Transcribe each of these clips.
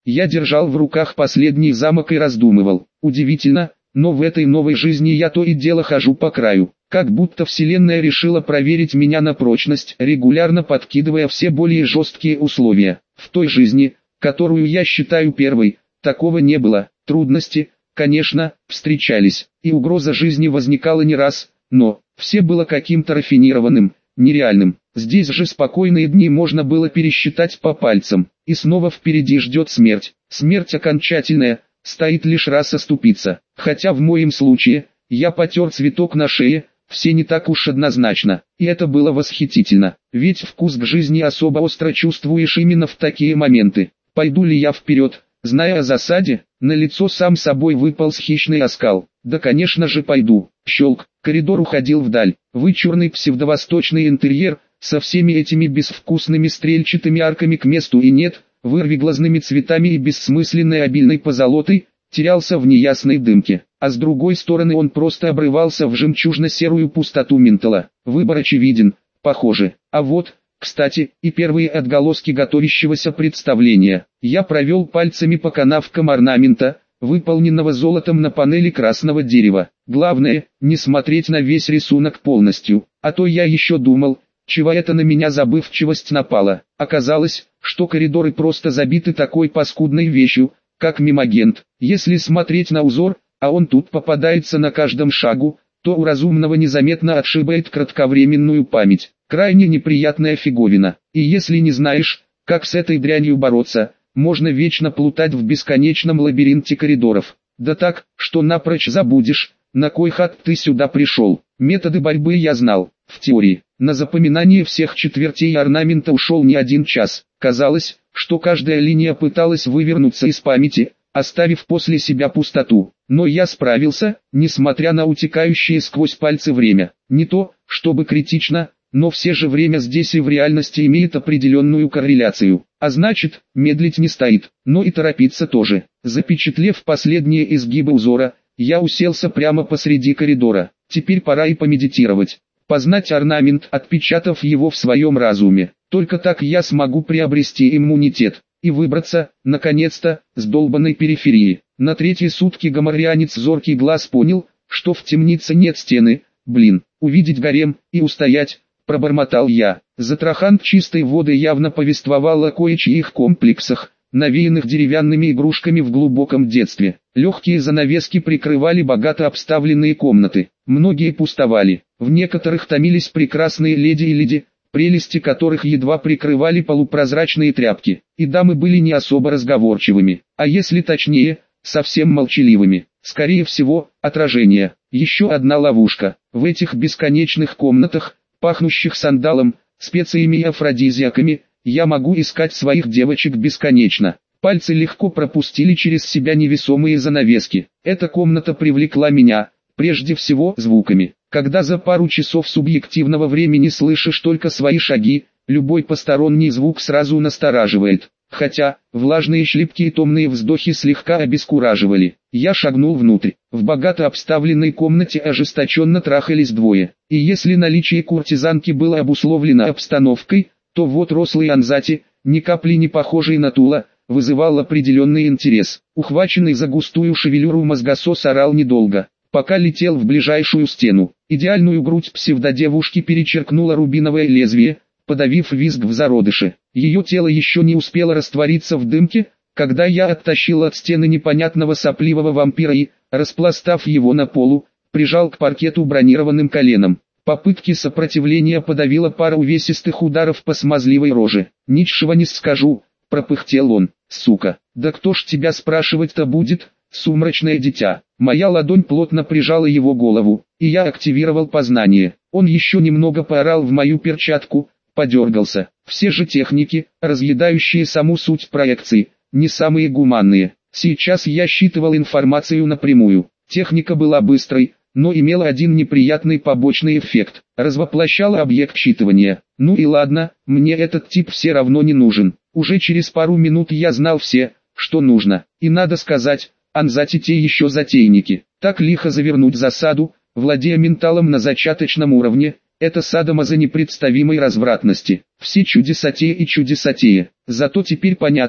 Я держал в руках последний замок и раздумывал. Удивительно, но в этой новой жизни я то и дело хожу по краю. Как будто вселенная решила проверить меня на прочность, регулярно подкидывая все более жесткие условия. В той жизни, которую я считаю первой, такого не было. Трудности, конечно, встречались, и угроза жизни возникала не раз, но все было каким-то рафинированным, нереальным. Здесь же спокойные дни можно было пересчитать по пальцам, и снова впереди ждет смерть. Смерть окончательная, стоит лишь раз оступиться. Хотя в моем случае, я потер цветок на шее, все не так уж однозначно, и это было восхитительно, ведь вкус к жизни особо остро чувствуешь именно в такие моменты. Пойду ли я вперед, зная о засаде? На лицо сам собой выполз хищный оскал. Да, конечно же, пойду. Щелк, коридор уходил вдаль. Вычурный псевдовосточный интерьер, со всеми этими безвкусными стрельчатыми арками к месту и нет, вырвиглазными цветами и бессмысленной обильной позолотой, терялся в неясной дымке, а с другой стороны он просто обрывался в жемчужно-серую пустоту ментала. Выбор очевиден, похоже. А вот, кстати, и первые отголоски готовящегося представления. Я провел пальцами по канавкам орнамента, выполненного золотом на панели красного дерева. Главное, не смотреть на весь рисунок полностью, а то я еще думал, чего это на меня забывчивость напала. Оказалось, что коридоры просто забиты такой паскудной вещью, как мимагент. Если смотреть на узор, а он тут попадается на каждом шагу, то у разумного незаметно отшибает кратковременную память. Крайне неприятная фиговина. И если не знаешь, как с этой дрянью бороться, можно вечно плутать в бесконечном лабиринте коридоров. Да так, что напрочь забудешь, на кой хат ты сюда пришел. Методы борьбы я знал, в теории. На запоминание всех четвертей орнамента ушел не один час. Казалось, что каждая линия пыталась вывернуться из памяти, оставив после себя пустоту. Но я справился, несмотря на утекающее сквозь пальцы время. Не то, чтобы критично, но все же время здесь и в реальности имеет определенную корреляцию. А значит, медлить не стоит, но и торопиться тоже. Запечатлев последние изгибы узора, я уселся прямо посреди коридора. Теперь пора и помедитировать. Познать орнамент, отпечатав его в своем разуме. Только так я смогу приобрести иммунитет и выбраться, наконец-то, с долбанной периферии. На третьи сутки гоморрянец зоркий глаз понял, что в темнице нет стены. Увидеть гарем и устоять, пробормотал я. Затрахан чистой воды явно повествовал о кое-чьих комплексах, навеянных деревянными игрушками в глубоком детстве. Легкие занавески прикрывали богато обставленные комнаты. Многие пустовали. В некоторых томились прекрасные леди и леди, прелести которых едва прикрывали полупрозрачные тряпки. И дамы были не особо разговорчивыми, а если точнее, совсем молчаливыми. Скорее всего, отражение. Еще одна ловушка. В этих бесконечных комнатах, пахнущих сандалом, специями и афродизиаками, я могу искать своих девочек бесконечно. Пальцы легко пропустили через себя невесомые занавески. Эта комната привлекла меня, прежде всего звуками. Когда за пару часов субъективного времени слышишь только свои шаги, любой посторонний звук сразу настораживает. Хотя, влажные шлепки и томные вздохи слегка обескураживали. Я шагнул внутрь. В богато обставленной комнате ожесточенно трахались двое. И если наличие куртизанки было обусловлено обстановкой, то вот рослый Анзати, ни капли не похожий на Тула, вызывал определенный интерес. Ухваченный за густую шевелюру мозгосос орал недолго, пока летел в ближайшую стену. Идеальную грудь псевдодевушки перечеркнуло рубиновое лезвие, подавив визг в зародыше. Ее тело еще не успело раствориться в дымке, когда я оттащил от стены непонятного сопливого вампира и, распластав его на полу, прижал к паркету бронированным коленом. Попытки сопротивления подавила пара увесистых ударов по смазливой роже. «Ничего не скажу», — пропыхтел он. «Сука, да кто ж тебя спрашивать-то будет, сумрачное дитя?» Моя ладонь плотно прижала его голову, и я активировал познание. Он еще немного поорал в мою перчатку, подергался. Все же техники, разъедающие саму суть проекции, не самые гуманные. Сейчас я считывал информацию напрямую. Техника была быстрой, но имела один неприятный побочный эффект. Развоплощала объект считывания. Ну и ладно, мне этот тип все равно не нужен. Уже через пару минут я знал все, что нужно. И надо сказать, Анзати те еще затейники. Так лихо завернуть засаду, владея менталом на зачаточном уровне, это садомазо непредставимой развратности. Все чудесатее и чудесатее. Зато теперь понятно,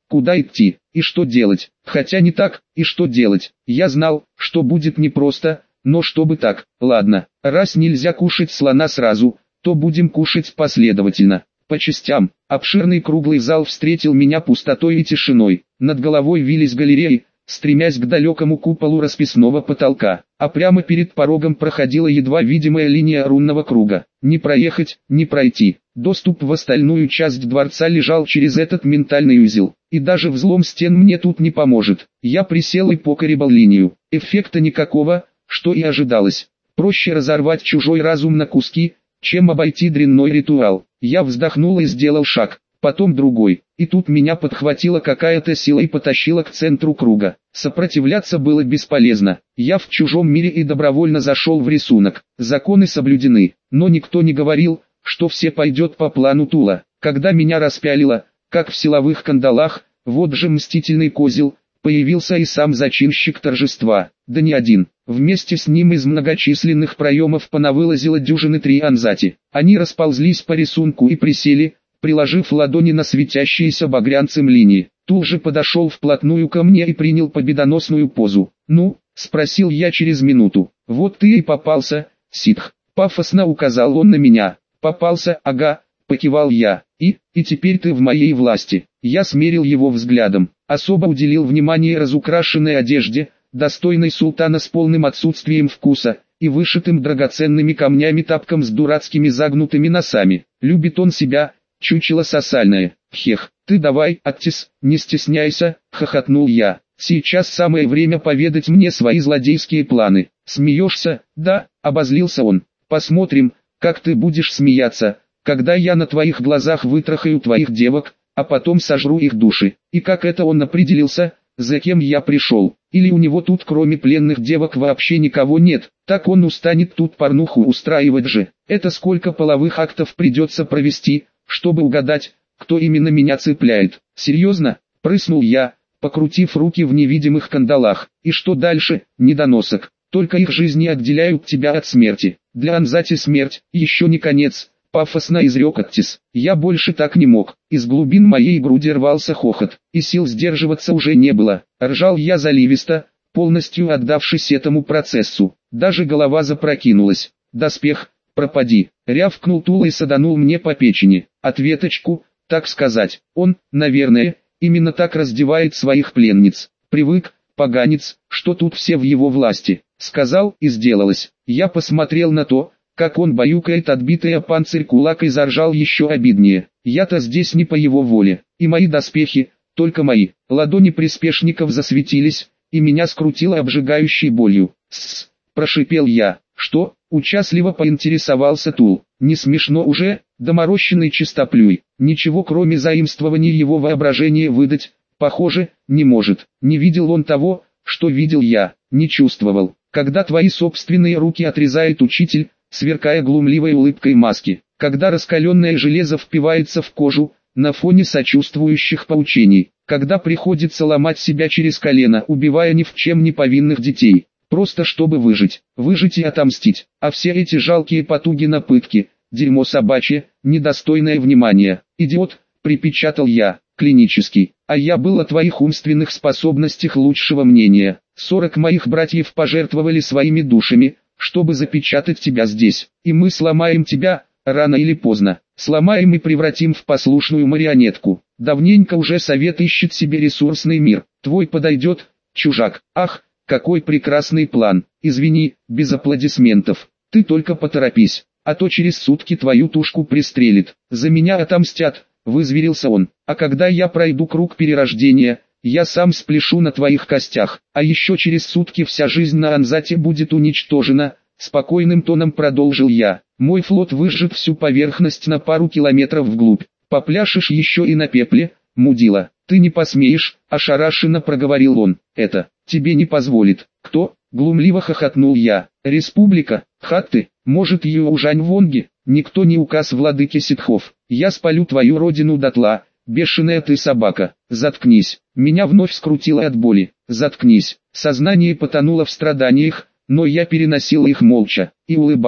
куда идти, и что делать. Хотя не так, и что делать. Я знал, что будет непросто, но чтобы так, ладно, раз нельзя кушать слона сразу, то будем кушать последовательно, по частям. Обширный круглый зал встретил меня пустотой и тишиной. Над головой вились галереи, стремясь к далекому куполу расписного потолка, а прямо перед порогом проходила едва видимая линия рунного круга. Не проехать, не пройти. Доступ в остальную часть дворца лежал через этот ментальный узел, и даже взлом стен мне тут не поможет. Я присел и покоребал линию. Эффекта никакого, что и ожидалось. Проще разорвать чужой разум на куски, чем обойти дрянной ритуал. Я вздохнул и сделал шаг, потом другой, и тут меня подхватила какая-то сила и потащила к центру круга. Сопротивляться было бесполезно. Я в чужом мире и добровольно зашел в рисунок. Законы соблюдены, но никто не говорил, что все пойдет по плану Тула. Когда меня распялило, как в силовых кандалах, вот же мстительный козел, появился и сам зачинщик торжества. Да не один. Вместе с ним из многочисленных проемов понавылазило дюжины 3 анзати. Они расползлись по рисунку и присели, приложив ладони на светящиеся багрянцем линии. Тул же подошел вплотную ко мне и принял победоносную позу. «Ну?» — спросил я через минуту. «Вот ты и попался, ситх», — пафосно указал он на меня. «Попался, ага», — покивал я. И теперь ты в моей власти». Я смерил его взглядом, особо уделил внимание разукрашенной одежде, достойной султана с полным отсутствием вкуса, и вышитым драгоценными камнями тапком с дурацкими загнутыми носами. Любит он себя, чучело сосальное. «Хех, ты давай, Аттис, не стесняйся», — хохотнул я. «Сейчас самое время поведать мне свои злодейские планы». «Смеешься?» «Да», — обозлился он. «Посмотрим, как ты будешь смеяться, когда я на твоих глазах вытрахаю твоих девок, а потом сожру их души». И как это он определился, за кем я пришел? Или у него тут кроме пленных девок вообще никого нет? Так он устанет тут порнуху устраивать же. Это сколько половых актов придется провести, чтобы угадать, кто именно меня цепляет. «Серьезно?» — прыснул я, покрутив руки в невидимых кандалах. «И что дальше, недоносок? Только их жизни отделяют тебя от смерти. Для анзати смерть еще не конец», — пафосно изрек Аттис. Я больше так не мог. Из глубин моей груди рвался хохот, и сил сдерживаться уже не было. Ржал я заливисто, полностью отдавшись этому процессу. Даже голова запрокинулась. «Доспех, пропади!» — рявкнул Тул и саданул мне по печени. Ответочку, так сказать. Он, наверное, именно так раздевает своих пленниц. Привык, поганец, что тут все в его власти. Сказал и сделалось. Я посмотрел на то, как он баюкает отбитый о панцирь кулак, и заржал еще обиднее. Я-то здесь не по его воле, и мои доспехи, только мои. Ладони приспешников засветились, и меня скрутило обжигающей болью. «Тссс», — прошипел я. «Что?» — участливо поинтересовался Тул. «Не смешно уже, доморощенный чистоплюй. Ничего кроме заимствования его воображения выдать, похоже, не может. Не видел он того, что видел я, не чувствовал. Когда твои собственные руки отрезает учитель, сверкая глумливой улыбкой маски, когда раскаленное железо впивается в кожу, на фоне сочувствующих поучений, когда приходится ломать себя через колено, убивая ни в чем не повинных детей, просто чтобы выжить и отомстить, а все эти жалкие потуги на пытки, дерьмо собачье, недостойное внимания. «Идиот», — припечатал я, — «клинический, а я был о твоих умственных способностях лучшего мнения. 40 моих братьев пожертвовали своими душами, чтобы запечатать тебя здесь, и мы сломаем тебя, рано или поздно, сломаем и превратим в послушную марионетку. Давненько уже совет ищет себе ресурсный мир, твой подойдет, чужак. Ах, какой прекрасный план, извини, без аплодисментов, ты только поторопись, а то через сутки твою тушку пристрелит, за меня отомстят», — вызверился он. «А когда я пройду круг перерождения, я сам спляшу на твоих костях, а еще через сутки вся жизнь на Анзате будет уничтожена», — спокойным тоном продолжил я. «Мой флот выжжет всю поверхность на пару километров вглубь. Попляшешь еще и на пепле, мудила». «Ты не посмеешь», — ошарашенно проговорил он. «Это тебе не позволит». «Кто?» — глумливо хохотнул я. «Республика, Хатты, может Южань-Вонги, никто не указ владыки ситхов. Я спалю твою родину дотла, бешеная ты собака». «Заткнись». Меня вновь скрутило от боли. «Заткнись». Сознание потонуло в страданиях, но я переносил их молча и улыбался.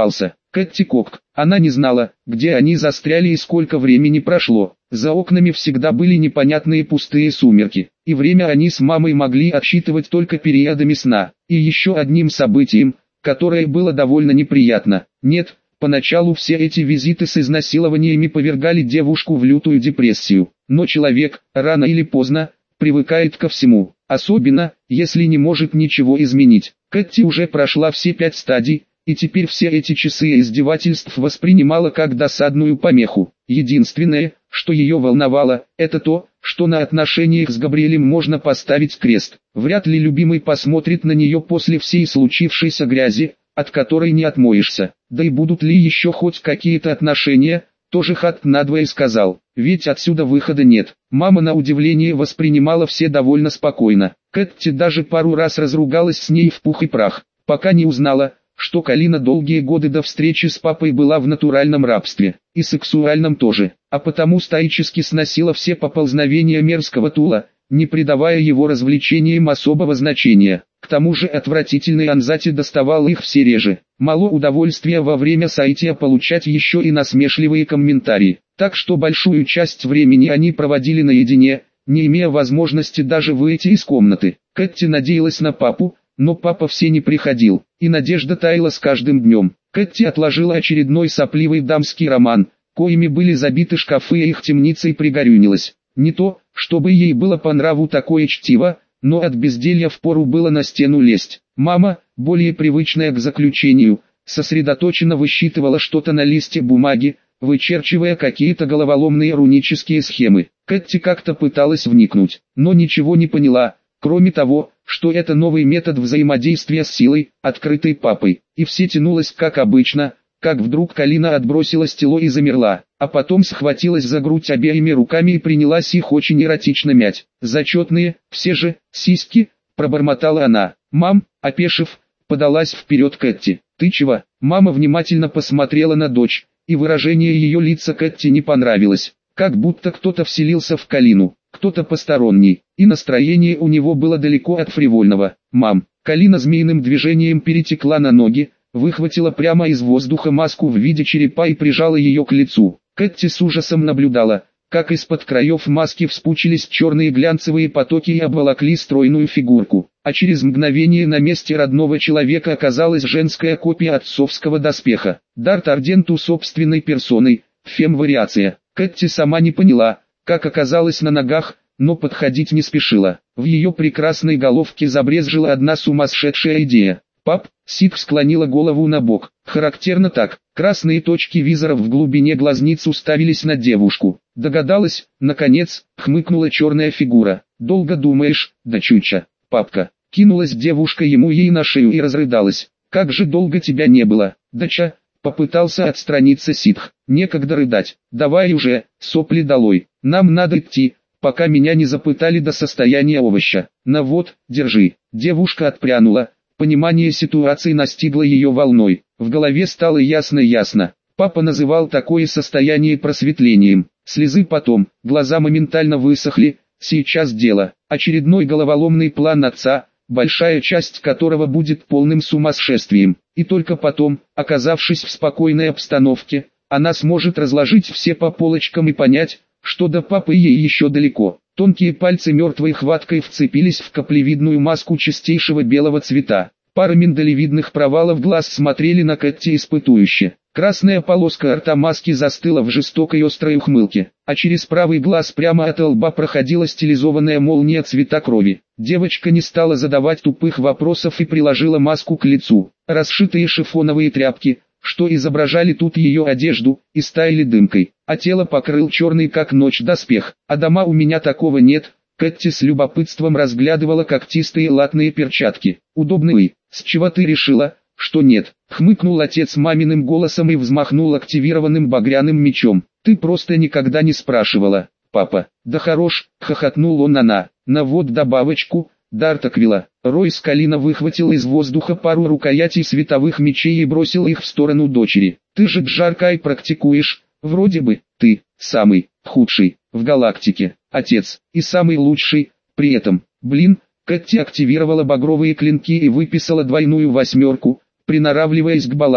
Кэти Кок. Она не знала, где они застряли и сколько времени прошло. За окнами всегда были непонятные пустые сумерки, и время они с мамой могли отсчитывать только периодами сна. И еще одним событием, которое было довольно неприятно. Нет, поначалу все эти визиты с изнасилованиями повергали девушку в лютую депрессию. Но человек, рано или поздно, привыкает ко всему, особенно, если не может ничего изменить. Кэти уже прошла все 5 стадий, и теперь все эти часы издевательств воспринимала как досадную помеху. Единственное, что ее волновало, это то, что на отношениях с Габриэлем можно поставить крест. Вряд ли любимый посмотрит на нее после всей случившейся грязи, от которой не отмоешься. Да и будут ли еще хоть какие-то отношения, тоже Хат надвое сказал, ведь отсюда выхода нет. Мама на удивление воспринимала все довольно спокойно. Кэти даже пару раз разругалась с ней в пух и прах, пока не узнала, что Калина долгие годы до встречи с папой была в натуральном рабстве, и сексуальном тоже, а потому стоически сносила все поползновения мерзкого тула, не придавая его развлечениям особого значения. К тому же отвратительный Анзати доставал их все реже. Мало удовольствия во время соития получать еще и насмешливые комментарии, так что большую часть времени они проводили наедине, не имея возможности даже выйти из комнаты. Кэти надеялась на папу, но папа все не приходил, и надежда таяла с каждым днем. Кэти отложила очередной сопливый дамский роман, коими были забиты шкафы, и их темницей пригорюнилась. Не то, чтобы ей было по нраву такое чтиво, но от безделья впору было на стену лезть. Мама, более привычная к заключению, сосредоточенно высчитывала что-то на листе бумаги, вычерчивая какие-то головоломные рунические схемы. Кэти как-то пыталась вникнуть, но ничего не поняла, кроме того, что это новый метод взаимодействия с силой, открытой папой. И все тянулось как обычно, как вдруг Калина отбросила стело и замерла, а потом схватилась за грудь обеими руками и принялась их очень эротично мять. «Зачетные, все же, сиськи», пробормотала она. «Мам», опешив, подалась вперед Кэти. «Ты чего?» Мама внимательно посмотрела на дочь, и выражение ее лица Кэти не понравилось, как будто кто-то вселился в Калину, кто-то посторонний, и настроение у него было далеко от фривольного. «Мам». Калина змеиным движением перетекла на ноги, выхватила прямо из воздуха маску в виде черепа и прижала ее к лицу. Кэти с ужасом наблюдала, как из-под краев маски вспучились черные глянцевые потоки и обволокли стройную фигурку, а через мгновение на месте родного человека оказалась женская копия отцовского доспеха. Дарт Арденту собственной персоной, фем-вариация. Кэти сама не поняла, как оказалась на ногах, но подходить не спешила. В ее прекрасной головке забрезжила одна сумасшедшая идея. «Пап», Ситх склонила голову на бок. Характерно так, красные точки визоров в глубине глазниц уставились на девушку. «Догадалась?» Наконец, хмыкнула черная фигура. «Долго думаешь, дочуча?» «Папка», кинулась девушка ей на шею и разрыдалась. «Как же долго тебя не было, доча?» Попытался отстраниться Ситх. «Некогда рыдать, давай уже, сопли долой, нам надо идти, пока меня не запытали до состояния овоща. На вот, держи». Девушка отпрянула. Понимание ситуации настигло ее волной. В голове стало ясно. Папа называл такое состояние просветлением. Слезы потом, глаза моментально высохли. Сейчас дело. Очередной головоломный план отца, большая часть которого будет полным сумасшествием. И только потом, оказавшись в спокойной обстановке, она сможет разложить все по полочкам и понять, что до папы ей еще далеко. Тонкие пальцы мертвой хваткой вцепились в каплевидную маску чистейшего белого цвета. Пара миндалевидных провалов глаз смотрели на Кэти испытующе. Красная полоска рта маски застыла в жестокой острой ухмылке, а через правый глаз прямо от лба проходила стилизованная молния цвета крови. Девочка не стала задавать тупых вопросов и приложила маску к лицу. Расшитые шифоновые тряпки, что изображали тут ее одежду, и стаяли дымкой, а тело покрыл черный как ночь доспех. «А дома у меня такого нет». Кэти с любопытством разглядывала когтистые латные перчатки. «Удобные. С чего ты решила, что нет?» Хмыкнул отец маминым голосом и взмахнул активированным багряным мечом. «Ты просто никогда не спрашивала, папа». «Да хорош», хохотнул он. На вот добавочку, Дарт Аквила». Ройс Калина выхватил из воздуха пару рукоятей световых мечей и бросил их в сторону дочери. «Ты же Джаркай практикуешь, вроде бы, ты, самый, худший, в галактике, отец, и самый лучший, при этом, блин». Кэти активировала багровые клинки и выписала двойную восьмерку, приноравливаясь к балансу.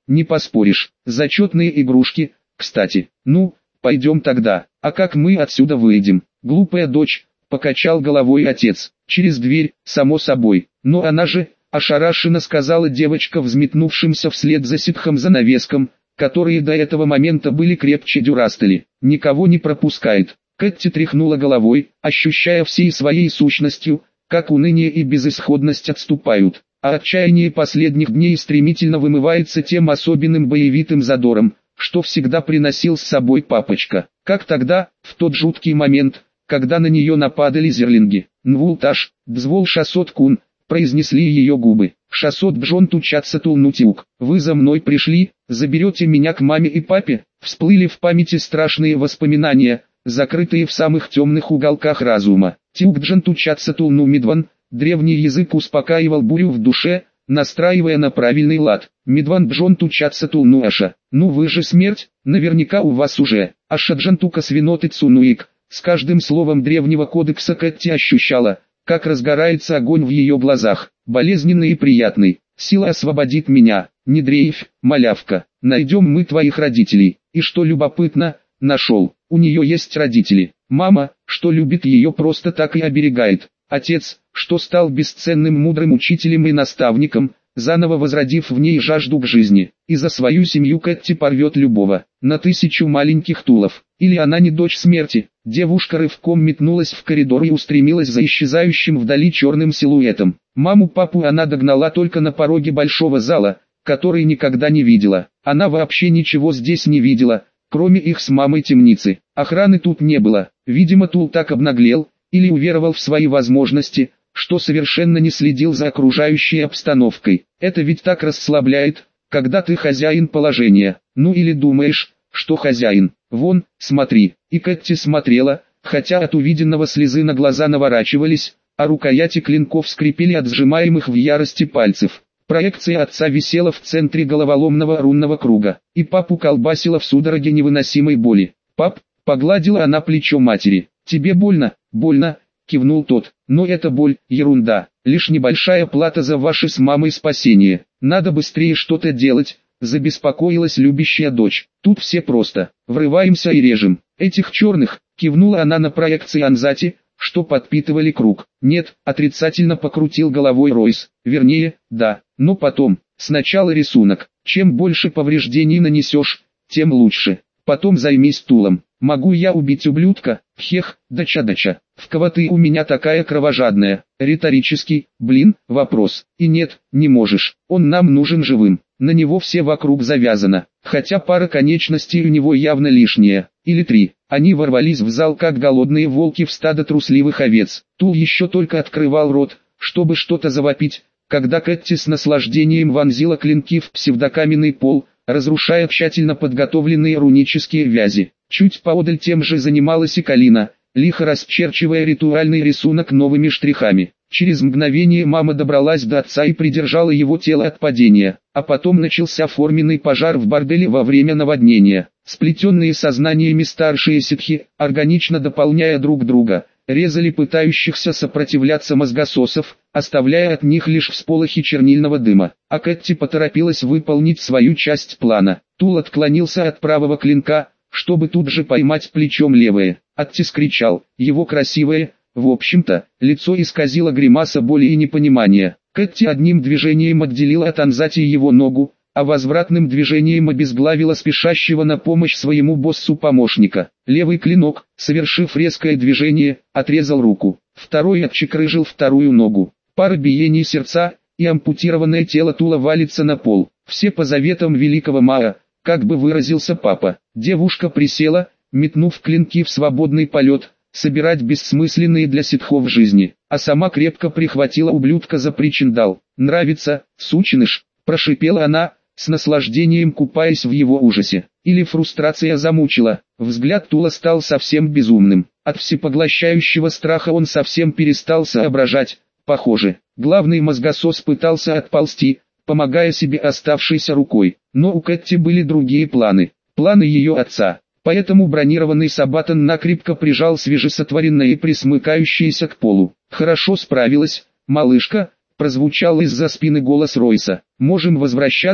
не поспоришь. Зачетные игрушки, кстати. Ну, пойдем тогда. А как мы отсюда выйдем? Глупая дочь, покачал головой отец. Через дверь, само собой. Но она же, ошарашенно сказала девочка взметнувшимся вслед за ситхом занавеском, которые до этого момента были крепче дюрастели. Никого не пропускает. Кэти тряхнула головой, ощущая всей своей сущностью, как уныние и безысходность отступают, а отчаяние последних дней стремительно вымывается тем особенным боевитым задором, что всегда приносил с собой папочка. Как тогда, в тот жуткий момент, когда на нее нападали зерлинги. «Нвулташ, дзвол шасот кун», произнесли ее губы. «Шасот бжон тучаться тулнутюк. Вы за мной пришли, заберете меня к маме и папе?» Всплыли в памяти страшные воспоминания, закрытые в самых темных уголках разума. Тюкджан тучаться тулну Медван, древний язык успокаивал бурю в душе, настраивая на правильный лад. Медван бжон тучаться тулну Аша. Ну вы же смерть, наверняка у вас уже. Ашаджан тука свиноты цунуик. С каждым словом древнего кодекса Кэти ощущала, как разгорается огонь в ее глазах, болезненный и приятный. Сила освободит меня, не дрейфь, малявка. Найдем мы твоих родителей. И что любопытно, нашел. У нее есть родители. Мама, что любит ее просто так и оберегает. Отец, что стал бесценным мудрым учителем и наставником, заново возродив в ней жажду к жизни. И за свою семью Кэти порвет любого, на 1000 маленьких тулов. Или она не дочь смерти? Девушка рывком метнулась в коридор и устремилась за исчезающим вдали черным силуэтом. Маму-папу она догнала только на пороге большого зала, который никогда не видела. Она вообще ничего здесь не видела, кроме их с мамой темницы. Охраны тут не было. Видимо, Тул так обнаглел, или уверовал в свои возможности, что совершенно не следил за окружающей обстановкой. Это ведь так расслабляет, когда ты хозяин положения. Ну или думаешь, что хозяин. Вон, смотри. И Кэти смотрела, хотя от увиденного слезы на глаза наворачивались, а рукояти клинков скрипели от сжимаемых в ярости пальцев. Проекция отца висела в центре головоломного рунного круга, и папу колбасила в судороге невыносимой боли. «Пап», — погладила она плечо матери, — «тебе больно?» «Больно», — кивнул тот, — «но эта боль — ерунда, лишь небольшая плата за ваше с мамой спасение. Надо быстрее что-то делать», — забеспокоилась любящая дочь. «Тут все просто, врываемся и режем. Этих черных», — кивнула она на проекции Анзати, что подпитывали круг. «Нет», — отрицательно покрутил головой Ройс, — «вернее, да, но потом, сначала рисунок. Чем больше повреждений нанесешь, тем лучше. Потом займись Тулом. Могу я убить ублюдка? Хех, дача-дача. В кого ты у меня такая кровожадная?» Риторический, вопрос. И нет, не можешь. Он нам нужен живым. На него все вокруг завязано. Хотя пара конечностей у него явно лишняя. Или 3. Они ворвались в зал как голодные волки в стадо трусливых овец. Тул еще только открывал рот, чтобы что-то завопить, когда Кэти с наслаждением вонзила клинки в псевдокаменный пол, разрушая тщательно подготовленные рунические вязи. Чуть поодаль тем же занималась и Калина, лихо расчерчивая ритуальный рисунок новыми штрихами. Через мгновение мама добралась до отца и придержала его тело от падения, а потом начался форменный пожар в борделе во время наводнения. Сплетенные сознаниями старшие ситхи, органично дополняя друг друга, резали пытающихся сопротивляться мозгососов, оставляя от них лишь всполохи чернильного дыма. А Кэти поторопилась выполнить свою часть плана. Тул отклонился от правого клинка, чтобы тут же поймать плечом левое. Аттис кричал, его красивое, в общем-то, лицо исказило гримаса боли и непонимания. Кэти одним движением отделила от Анзати его ногу, а возвратным движением обезглавила спешащего на помощь своему боссу помощника. Левый клинок, совершив резкое движение, отрезал руку. Второй отчекрыжил вторую ногу. Пара биений сердца, и ампутированное тело Тула валится на пол. Все по заветам великого Маа, как бы выразился папа. Девушка присела, метнув клинки в свободный полет, собирать бессмысленные для ситхов жизни, а сама крепко прихватила ублюдка за причиндал. «Нравится, сученыш», — прошипела она, с наслаждением купаясь в его ужасе. Или фрустрация замучила, взгляд Тула стал совсем безумным. От всепоглощающего страха он совсем перестал соображать, похоже. Главный мозгосос пытался отползти, помогая себе оставшейся рукой. Но у Кэти были другие планы. Планы ее отца. Поэтому бронированный Сабатон накрепко прижал свежесотворенное и присмыкающееся к полу. «Хорошо справилась, малышка», — прозвучал из-за спины голос Ройса. «Можем возвращаться?»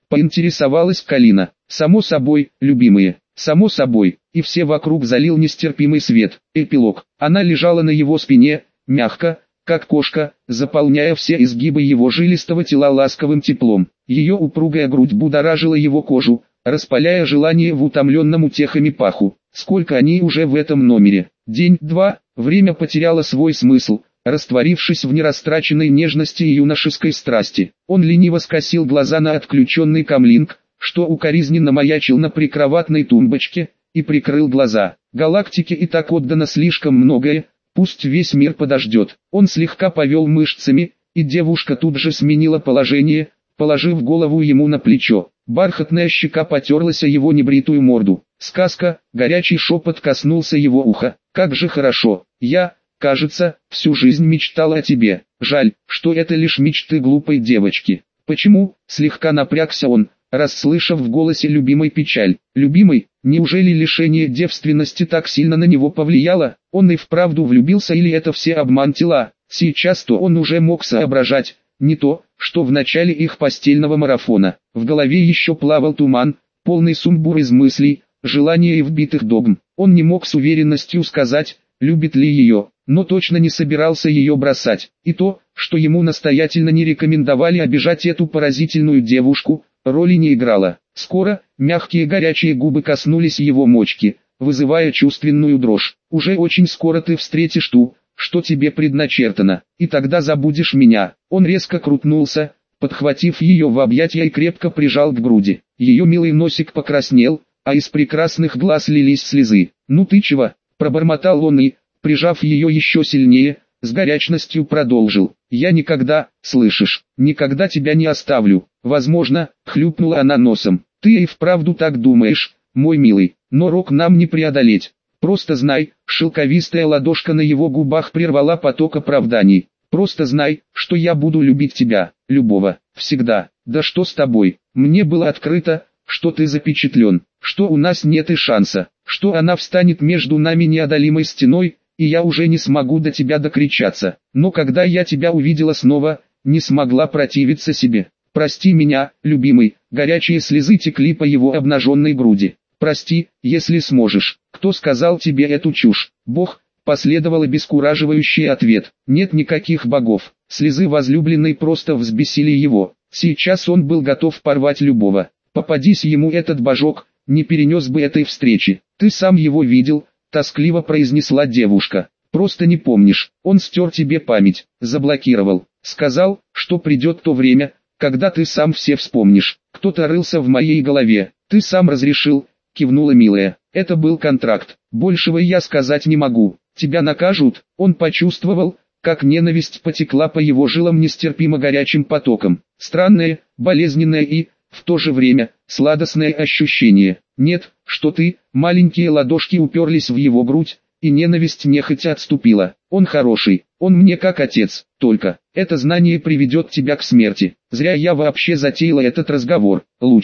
Поинтересовалась Калина. Само собой, любимые, само собой, и все вокруг залил нестерпимый свет. Эпилог. Она лежала на его спине, мягко, как кошка, заполняя все изгибы его жилистого тела ласковым теплом. Ее упругая грудь будоражила его кожу, распаляя желание в утомленном утехами паху. Сколько они уже в этом номере? День-два, время потеряло свой смысл, растворившись в нерастраченной нежности и юношеской страсти. Он лениво скосил глаза на отключенный камлинг, что укоризненно маячил на прикроватной тумбочке, и прикрыл глаза. Галактике и так отдано слишком многое, пусть весь мир подождет. Он слегка повел мышцами, и девушка тут же сменила положение, положив голову ему на плечо. Бархатная щека потерлась о его небритую морду. Сказка, горячий шепот коснулся его уха. «Как же хорошо! Я, кажется, всю жизнь мечтала о тебе. Жаль, что это лишь мечты глупой девочки». «Почему?» — слегка напрягся он, расслышав в голосе любимой печаль. «Любимый, неужели лишение девственности так сильно на него повлияло? Он и вправду влюбился или это все обман тела?» Сейчас-то он уже мог соображать, не то, что в начале их постельного марафона. В голове еще плавал туман, полный сумбур из мыслей, желаний и вбитых догм. Он не мог с уверенностью сказать, любит ли ее, но точно не собирался ее бросать. И то, что ему настоятельно не рекомендовали обижать эту поразительную девушку, роли не играло. Скоро, мягкие горячие губы коснулись его мочки, вызывая чувственную дрожь. «Уже очень скоро ты встретишь ту, что тебе предначертано, и тогда забудешь меня». Он резко крутнулся, подхватив ее в объятия и крепко прижал к груди. Ее милый носик покраснел, а из прекрасных глаз лились слезы. «Ну ты чего?» – пробормотал он и, прижав ее еще сильнее, с горячностью продолжил. «Я никогда, слышишь, никогда тебя не оставлю». «Возможно», – хлюпнула она носом. «Ты и вправду так думаешь, мой милый, но рок нам не преодолеть. Просто знай», — шелковистая ладошка на его губах прервала поток оправданий. «Просто знай, что я буду любить тебя, любого, всегда. Да что с тобой? Мне было открыто, что ты запечатлен, что у нас нет и шанса, что она встанет между нами неодолимой стеной, и я уже не смогу до тебя докричаться. Но когда я тебя увидела снова, не смогла противиться себе. Прости меня, любимый». Горячие слезы текли по его обнаженной груди. «Прости, если сможешь. Кто сказал тебе эту чушь?» «Бог», — последовал обескураживающий ответ. «Нет никаких богов». Слезы возлюбленной просто взбесили его. Сейчас он был готов порвать любого. Попадись ему этот божок, не перенес бы этой встречи. «Ты сам его видел», — тоскливо произнесла девушка. «Просто не помнишь. Он стер тебе память, заблокировал. Сказал, что придет то время, когда ты сам все вспомнишь. Кто-то рылся в моей голове. Ты сам разрешил», — кивнула милая. «Это был контракт. Большего я сказать не могу. Тебя накажут». Он почувствовал, как ненависть потекла по его жилам нестерпимо горячим потоком. Странное, болезненное и, в то же время, сладостное ощущение. «Нет, что ты», маленькие ладошки уперлись в его грудь, и ненависть нехотя отступила. «Он хороший, он мне как отец, только, это знание приведет тебя к смерти. Зря я вообще затеяла этот разговор.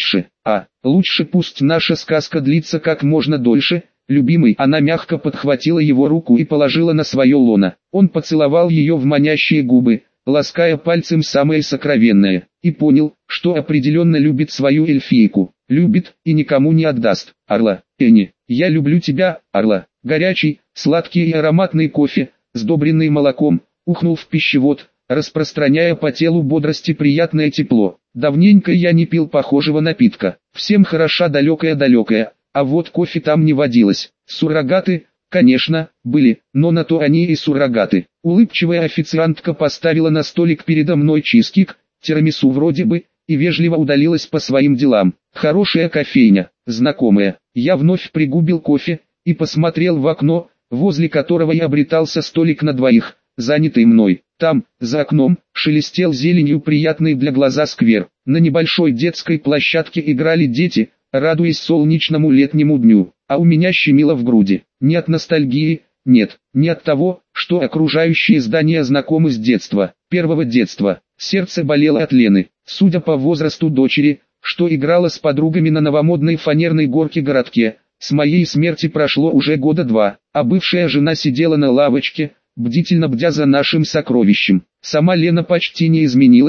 Лучше пусть наша сказка длится как можно дольше». «Любимый», она мягко подхватила его руку и положила на свое лоно. Он поцеловал ее в манящие губы, лаская пальцем самое сокровенное, и понял, что определенно любит свою эльфийку. Любит и никому не отдаст. «Арла, Энни, я люблю тебя, Арла». Горячий, сладкий и ароматный кофе, сдобренный молоком, ухнул в пищевод, распространяя по телу бодрости приятное тепло. Давненько я не пил похожего напитка. Всем хороша далекая-далекая, а вот кофе там не водилось. Суррогаты, конечно, были, но на то они и суррогаты. Улыбчивая официантка поставила на столик передо мной чизкик, тирамису вроде бы, и вежливо удалилась по своим делам. Хорошая кофейня, знакомая. Я вновь пригубил кофе и посмотрел в окно, возле которого и обретался столик на двоих, занятый мной. Там, за окном, шелестел зеленью приятный для глаза сквер. На небольшой детской площадке играли дети, радуясь солнечному летнему дню, а у меня щемило в груди. Не от ностальгии, нет, не от того, что окружающие здания знакомы с детства, первого детства. Сердце болело от Лены, судя по возрасту дочери, что играла с подругами на новомодной фанерной горке городке. С моей смерти прошло уже года 2, а бывшая жена сидела на лавочке, бдительно бдя за нашим сокровищем. Сама Лена почти не изменилась,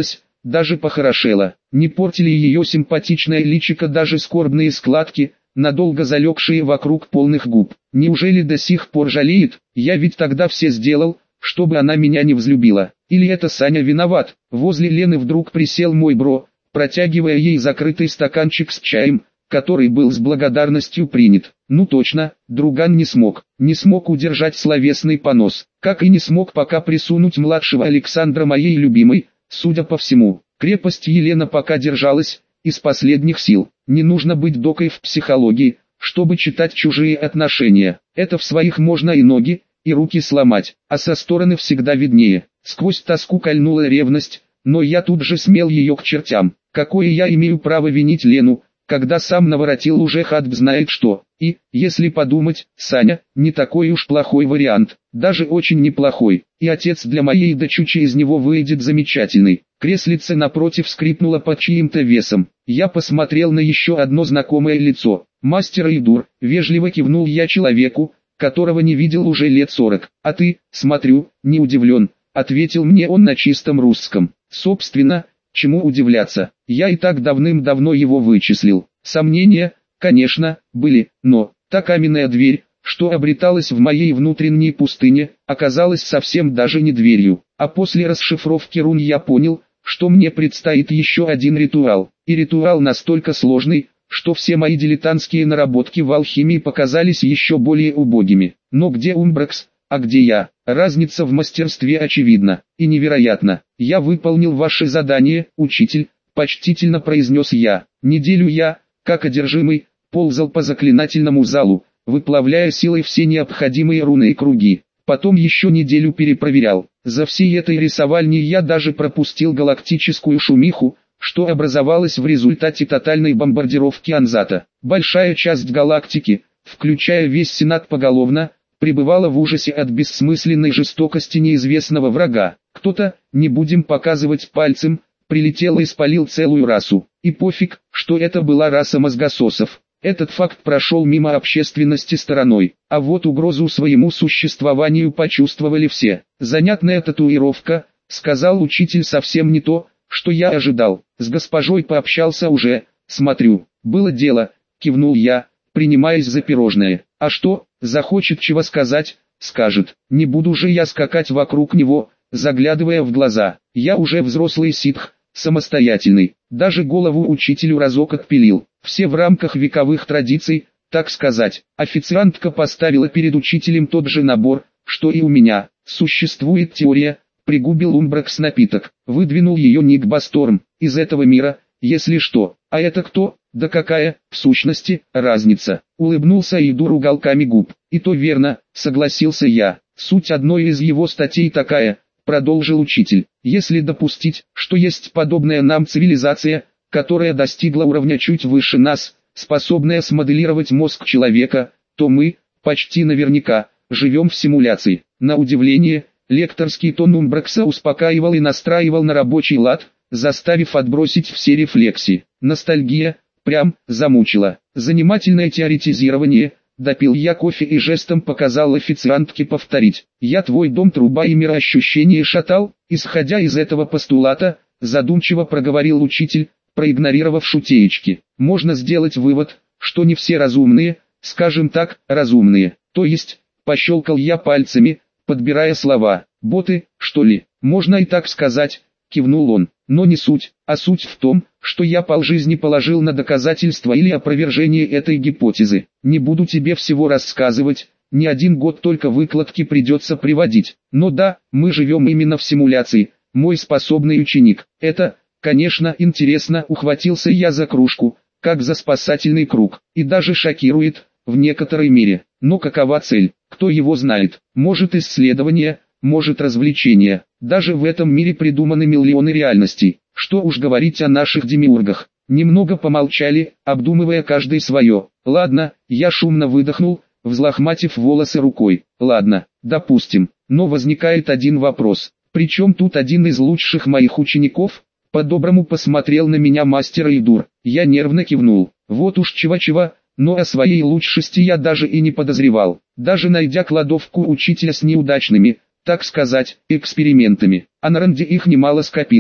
даже похорошела. Не портили ее симпатичное личико даже скорбные складки, надолго залегшие вокруг полных губ. Неужели до сих пор жалеет? Я ведь тогда все сделал, чтобы она меня не взлюбила. Или это Саня виноват? Возле Лены вдруг присел мой бро, протягивая ей закрытый стаканчик с чаем, который был с благодарностью принят. Ну точно, друган не смог удержать словесный понос, как и не смог пока присунуть младшего Александра моей любимой, судя по всему. Крепость Елена пока держалась, из последних сил. Не нужно быть докой в психологии, чтобы читать чужие отношения. Это в своих можно и ноги, и руки сломать, а со стороны всегда виднее. Сквозь тоску кольнула ревность, но я тут же смел ее к чертям. Какое я имею право винить Лену, когда сам наворотил уже хат знает что. И, если подумать, Саня, не такой уж плохой вариант, даже очень неплохой, и отец для моей дочучи из него выйдет замечательный. Креслице напротив скрипнуло под чьим-то весом. Я посмотрел на еще одно знакомое лицо. Мастер Эйдур, вежливо кивнул я человеку, которого не видел уже лет 40. А ты, смотрю, не удивлен, ответил мне он на чистом русском. Собственно, чему удивляться, я и так давным-давно его вычислил. Сомнения, конечно, были, но та каменная дверь, что обреталась в моей внутренней пустыне, оказалась совсем даже не дверью. А после расшифровки рун я понял, что мне предстоит еще один ритуал. И ритуал настолько сложный, что все мои дилетантские наработки в алхимии показались еще более убогими. Но где Умбракс, а где я? Разница в мастерстве очевидна и невероятна. Я выполнил ваше задание, учитель, почтительно произнес я. Неделю я, как одержимый, ползал по заклинательному залу, выплавляя силой все необходимые руны и круги. Потом еще неделю перепроверял. За всей этой рисовальней я даже пропустил галактическую шумиху, что образовалось в результате тотальной бомбардировки Анзата. Большая часть галактики, включая весь Сенат поголовно, пребывала в ужасе от бессмысленной жестокости неизвестного врага. Кто-то, не будем показывать пальцем, прилетел и спалил целую расу. И пофиг, что это была раса мозгососов. Этот факт прошел мимо общественности стороной, а вот угрозу своему существованию почувствовали все. Занятная татуировка, сказал учитель, совсем не то, что я ожидал. С госпожой пообщался уже, смотрю, было дело, кивнул я, принимаясь за пирожное. А что, захочет чего сказать, скажет. Не буду же я скакать вокруг него, заглядывая в глаза. Я уже взрослый ситх, самостоятельный. Даже голову учителю разок отпилил. Все в рамках вековых традиций, так сказать. Официантка поставила перед учителем тот же набор, что и у меня. Существует теория, пригубил Умбракс напиток. Выдвинул ее Ник Басторм, из этого мира, если что. А это кто? Да какая, в сущности, разница? Улыбнулся Эйдур уголками губ. И то верно, согласился я. Суть одной из его статей такая, продолжил учитель. Если допустить, что есть подобная нам цивилизация, которая достигла уровня чуть выше нас, способная смоделировать мозг человека, то мы, почти наверняка, живем в симуляции. На удивление, лекторский тон Умбракса успокаивал и настраивал на рабочий лад, заставив отбросить все рефлексии. Ностальгия, прям, замучила. Занимательное теоретизирование, допил я кофе и жестом показал официантке повторить. Я твой дом труба и мироощущение шатал, исходя из этого постулата, задумчиво проговорил учитель, проигнорировав шутеечки. Можно сделать вывод, что не все разумные, скажем так, разумные. То есть, пощелкал я пальцами, подбирая слова. Боты, что ли? Можно и так сказать, кивнул он. Но не суть, а суть в том, что я полжизни положил на доказательство или опровержение этой гипотезы. Не буду тебе всего рассказывать, не один год только выкладки придется приводить. Но да, мы живем именно в симуляции, мой способный ученик. Это, конечно, интересно, ухватился я за кружку, как за спасательный круг, и даже шокирует, в некоторой мере. Но какова цель, кто его знает? Может исследование, может развлечение. Даже в этом мире придуманы миллионы реальностей. Что уж говорить о наших демиургах. Немного помолчали, обдумывая каждый свое. Ладно, я шумно выдохнул, взлохматив волосы рукой. Ладно, допустим. Но возникает один вопрос. Причем тут один из лучших моих учеников? По-доброму посмотрел на меня мастер Эйдур. Я нервно кивнул. Вот уж чего-чего, но о своей лучшести я даже и не подозревал. Даже найдя кладовку учителя с неудачными, так сказать, экспериментами. А на ранде их немало скопилось.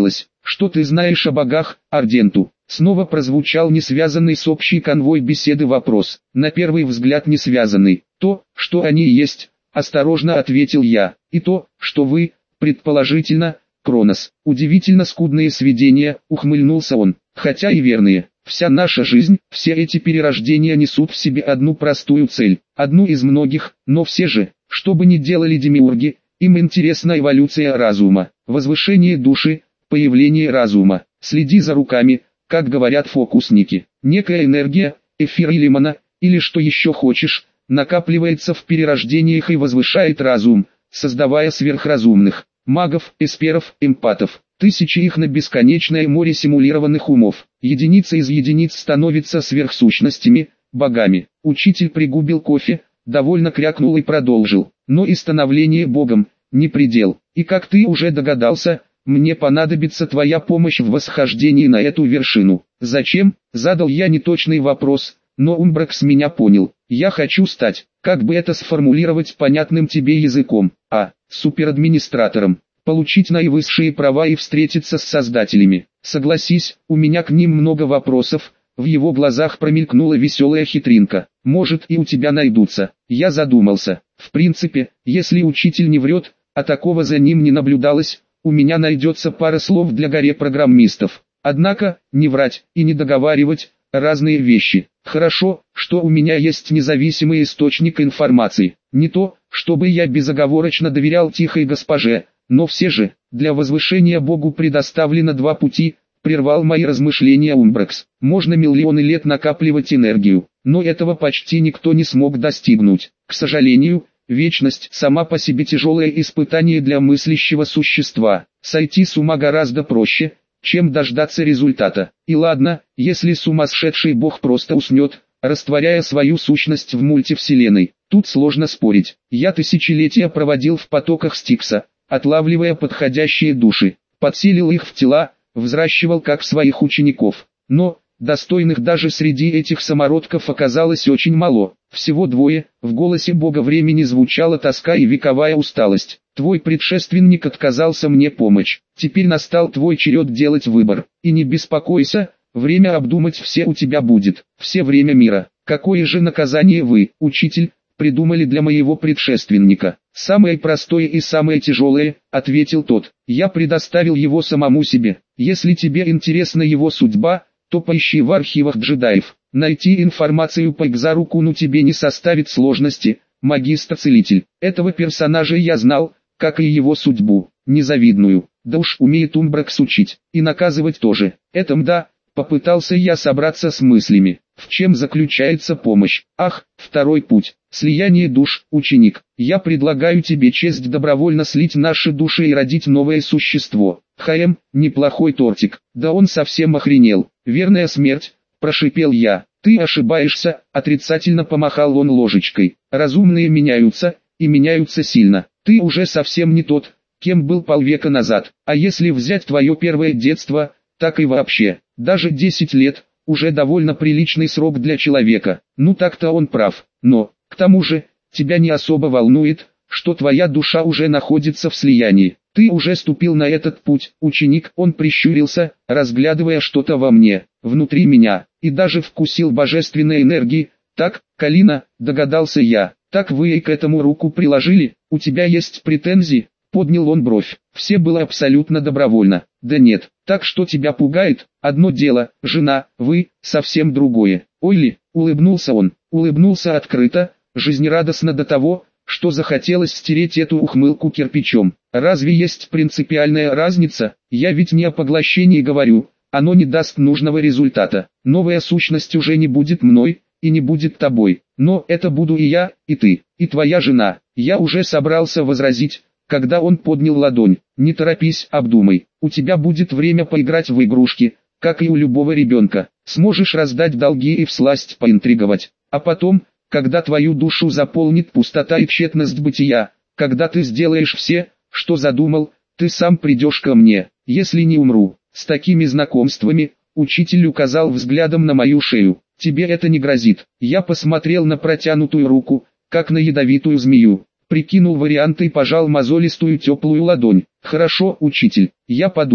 что ты знаешь о богах, Арденту? Снова прозвучал несвязанный с общей конвой беседы вопрос. На первый взгляд не связанный. То, что они есть, осторожно ответил я. И то, что вы, предположительно, Кронос. Удивительно скудные сведения, ухмыльнулся он. Хотя и верные. Вся наша жизнь, все эти перерождения несут в себе одну простую цель. Одну из многих, но все же, что бы ни делали демиурги, им интересна эволюция разума, возвышение души, появление разума. Следи за руками, как говорят фокусники. Некая энергия, эфир или мана, или что еще хочешь, накапливается в перерождениях и возвышает разум, создавая сверхразумных, магов, эсперов, эмпатов. Тысячи их на бесконечное море симулированных умов. Единица из единиц становится сверхсущностями, богами. Учитель пригубил кофе, довольно крякнул и продолжил. Но и становление богом, не предел. И как ты уже догадался, мне понадобится твоя помощь в восхождении на эту вершину. Зачем? Задал я неточный вопрос, но Умбракс меня понял. Я хочу стать, как бы это сформулировать понятным тебе языком, суперадминистратором. Получить наивысшие права и встретиться с создателями. Согласись, у меня к ним много вопросов. В его глазах промелькнула веселая хитринка. Может и у тебя найдутся. Я задумался. В принципе, если учитель не врет, а такого за ним не наблюдалось, у меня найдется пара слов для горе-программистов. Однако, не врать и не договаривать – разные вещи. Хорошо, что у меня есть независимый источник информации. Не то, чтобы я безоговорочно доверял тихой госпоже. Но все же, для возвышения Богу предоставлено два пути, прервал мои размышления Умбракс. Можно миллионы лет накапливать энергию, но этого почти никто не смог достигнуть. К сожалению, вечность сама по себе тяжелое испытание для мыслящего существа. Сойти с ума гораздо проще, чем дождаться результата. И ладно, если сумасшедший Бог просто уснет, растворяя свою сущность в мультивселенной. Тут сложно спорить. Я тысячелетия проводил в потоках Стикса, отлавливая подходящие души, подселил их в тела, взращивал как своих учеников. Но, достойных даже среди этих самородков оказалось очень мало. Всего двое. В голосе Бога времени звучала тоска и вековая усталость. Твой предшественник отказался мне помочь. Теперь настал твой черед делать выбор. И не беспокойся, время обдумать все у тебя будет. Все время мира. Какое же наказание вы, учитель, придумали для моего предшественника? «Самое простое и самое тяжелое», — ответил тот. «Я предоставил его самому себе. Если тебе интересна его судьба, то поищи в архивах джедаев. Найти информацию по Экзару-куну тебе не составит сложности, магистр-целитель. Этого персонажа я знал, как и его судьбу, незавидную. Да уж умеет Умбракс учить, и наказывать тоже. Это мда». Попытался я собраться с мыслями. В чем заключается помощь? Ах, второй путь. Слияние душ, ученик. Я предлагаю тебе честь добровольно слить наши души и родить новое существо. Неплохой тортик. Да он совсем охренел. Верная смерть, прошипел я. Ты ошибаешься, отрицательно помахал он ложечкой. Разумные меняются, и меняются сильно. Ты уже совсем не тот, кем был полвека назад. А если взять твое первое детство, так и вообще, даже 10 лет, уже довольно приличный срок для человека. Ну так-то он прав, но, к тому же, тебя не особо волнует, что твоя душа уже находится в слиянии. Ты уже ступил на этот путь, ученик. Он прищурился, разглядывая что-то во мне, внутри меня, и даже вкусил божественной энергии. Так, Калина, догадался я, так вы и к этому руку приложили, у тебя есть претензии? Поднял он бровь. Все было абсолютно добровольно. Да нет, так что тебя пугает? Одно дело, жена, вы, совсем другое. Ой ли, улыбнулся он, улыбнулся открыто, жизнерадостно до того, что захотелось стереть эту ухмылку кирпичом. Разве есть принципиальная разница? Я ведь не о поглощении говорю, оно не даст нужного результата. Новая сущность уже не будет мной, и не будет тобой. Но это буду и я, и ты, и твоя жена. Я уже собрался возразить, когда он поднял ладонь. Не торопись, обдумай. У тебя будет время поиграть в игрушки, как и у любого ребенка. Сможешь раздать долги и всласть поинтриговать. А потом, когда твою душу заполнит пустота и тщетность бытия, когда ты сделаешь все, что задумал, ты сам придешь ко мне, если не умру. С такими знакомствами, учитель указал взглядом на мою шею. Тебе это не грозит. Я посмотрел на протянутую руку, как на ядовитую змею. Прикинул варианты и пожал мозолистую теплую ладонь. Хорошо, учитель, я подумаю.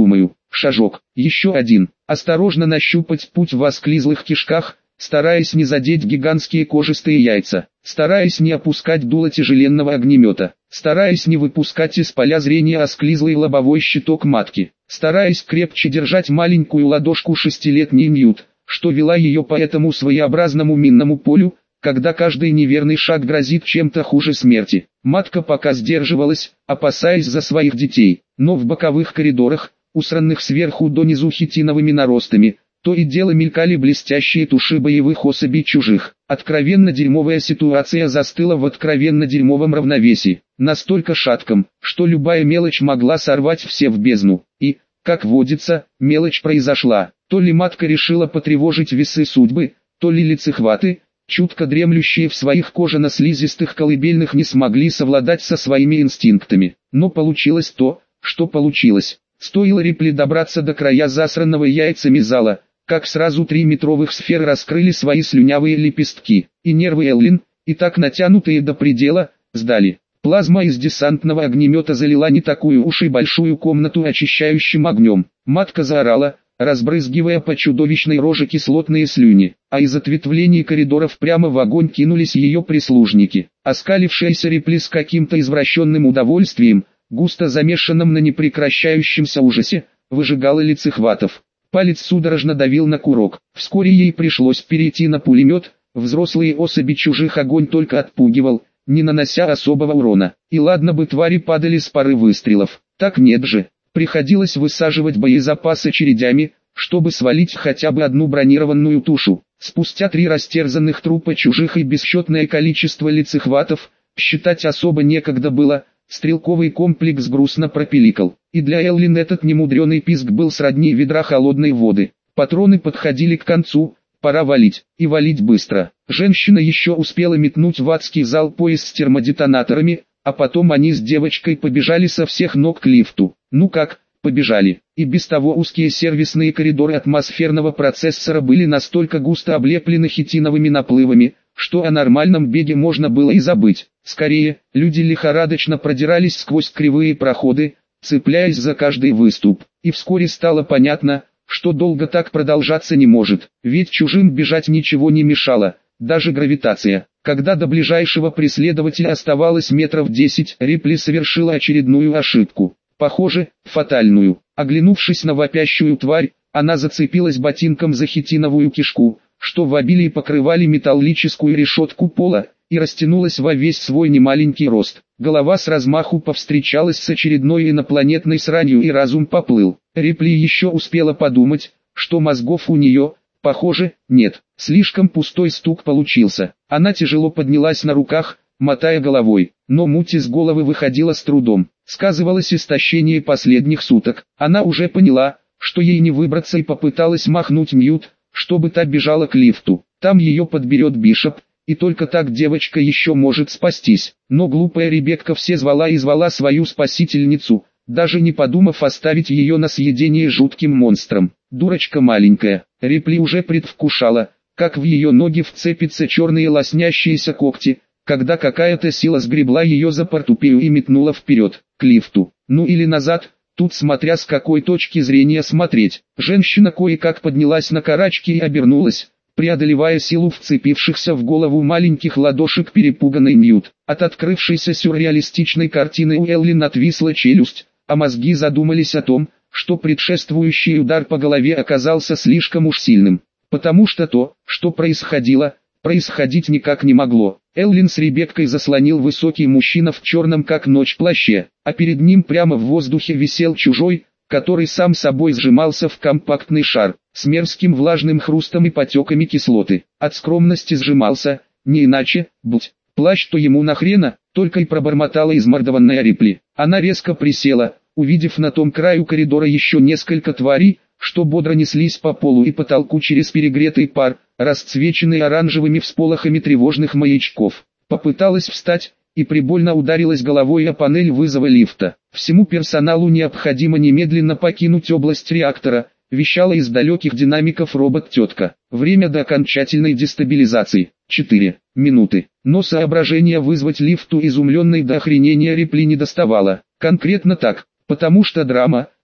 Шажок, еще один. Осторожно нащупать путь в осклизлых кишках, стараясь не задеть гигантские кожистые яйца, стараясь не опускать дуло тяжеленного огнемета, стараясь не выпускать из поля зрения осклизлый лобовой щиток матки, стараясь крепче держать маленькую ладошку шестилетней Ньют, что вела ее по этому своеобразному минному полю, когда каждый неверный шаг грозит чем-то хуже смерти. Матка пока сдерживалась, опасаясь за своих детей, но в боковых коридорах, усранных сверху донизу хитиновыми наростами, то и дело мелькали блестящие туши боевых особей чужих. Откровенно дерьмовая ситуация застыла в откровенно дерьмовом равновесии, настолько шатком, что любая мелочь могла сорвать все в бездну. И, как водится, мелочь произошла. То ли матка решила потревожить весы судьбы, то ли лицехваты, чутко дремлющие в своих кожано-слизистых колыбельных, не смогли совладать со своими инстинктами. Но получилось то, что получилось. Стоило Рипли добраться до края засранного яйцами зала, как сразу 3-метровых сфер раскрыли свои слюнявые лепестки, и нервы Эллин, и так натянутые до предела, сдали. Плазма из десантного огнемета залила не такую уж и большую комнату очищающим огнем. Матка заорала, разбрызгивая по чудовищной роже кислотные слюни, а из ответвлений коридоров прямо в огонь кинулись ее прислужники. Оскалившаяся Рипли с каким-то извращенным удовольствием, густо замешанным на непрекращающемся ужасе, выжигала лицехватов. Палец судорожно давил на курок. Вскоре ей пришлось перейти на пулемет. Взрослые особи чужих огонь только отпугивал, не нанося особого урона. И ладно бы твари падали с пары выстрелов, так нет же. Приходилось высаживать боезапас очередями, чтобы свалить хотя бы одну бронированную тушу. Спустя 3 растерзанных трупа чужих и бесчетное количество лицехватов, считать особо некогда было. Стрелковый комплекс грустно пропиликал, и для Эллин этот немудреный писк был сродни ведра холодной воды. Патроны подходили к концу, пора валить, и валить быстро. Женщина еще успела метнуть в адский зал пояс с термодетонаторами, а потом они с девочкой побежали со всех ног к лифту. Ну как, побежали. И без того узкие сервисные коридоры атмосферного процессора были настолько густо облеплены хитиновыми наплывами, что о нормальном беге можно было и забыть. Скорее, люди лихорадочно продирались сквозь кривые проходы, цепляясь за каждый выступ. И вскоре стало понятно, что долго так продолжаться не может, ведь чужим бежать ничего не мешало, даже гравитация. Когда до ближайшего преследователя оставалось метров 10, Рипли совершила очередную ошибку. Похоже, фатальную. Оглянувшись на вопящую тварь, она зацепилась ботинком за хитиновую кишку, что в обилии покрывали металлическую решетку пола, и растянулась во весь свой немаленький рост. Голова с размаху повстречалась с очередной инопланетной сранью, и разум поплыл. Рипли еще успела подумать, что мозгов у нее, похоже, нет. Слишком пустой стук получился. Она тяжело поднялась на руках, мотая головой, но муть из головы выходила с трудом. Сказывалось истощение последних суток. Она уже поняла, что ей не выбраться, и попыталась махнуть Ньют, чтобы та бежала к лифту. Там ее подберет Бишоп, и только так девочка еще может спастись. Но глупая Ребекка все звала и звала свою спасительницу, даже не подумав оставить ее на съедение жутким монстром. Дурочка маленькая. Рипли уже предвкушала, как в ее ноги вцепятся черные лоснящиеся когти, когда какая-то сила сгребла ее за портупею и метнула вперед, к лифту. Ну или назад, тут смотря с какой точки зрения смотреть. Женщина кое-как поднялась на карачки и обернулась, преодолевая силу вцепившихся в голову маленьких ладошек перепуганной Ньют. От открывшейся сюрреалистичной картины у Эллин отвисла челюсть, а мозги задумались о том, что предшествующий удар по голове оказался слишком уж сильным. Потому что то, что происходило, происходить никак не могло. Эллин с Ребеккой заслонил высокий мужчина в черном как ночь плаще, а перед ним прямо в воздухе висел чужой, который сам собой сжимался в компактный шар, с мерзким влажным хрустом и потеками кислоты. От скромности сжимался, не иначе, будь плащ, то ему нахрена, только и пробормотала измордованная Рипли. Она резко присела, увидев на том краю коридора еще несколько тварей, что бодро неслись по полу и потолку через перегретый пар, расцвеченный оранжевыми всполохами тревожных маячков. Попыталась встать, и прибольно ударилась головой о панель вызова лифта. Всему персоналу необходимо немедленно покинуть область реактора, вещала из далеких динамиков робот-тетка. Время до окончательной дестабилизации. 4 минуты. Но соображение вызвать лифту изумленной до охренения Рипли не доставало. Конкретно так, потому что драма,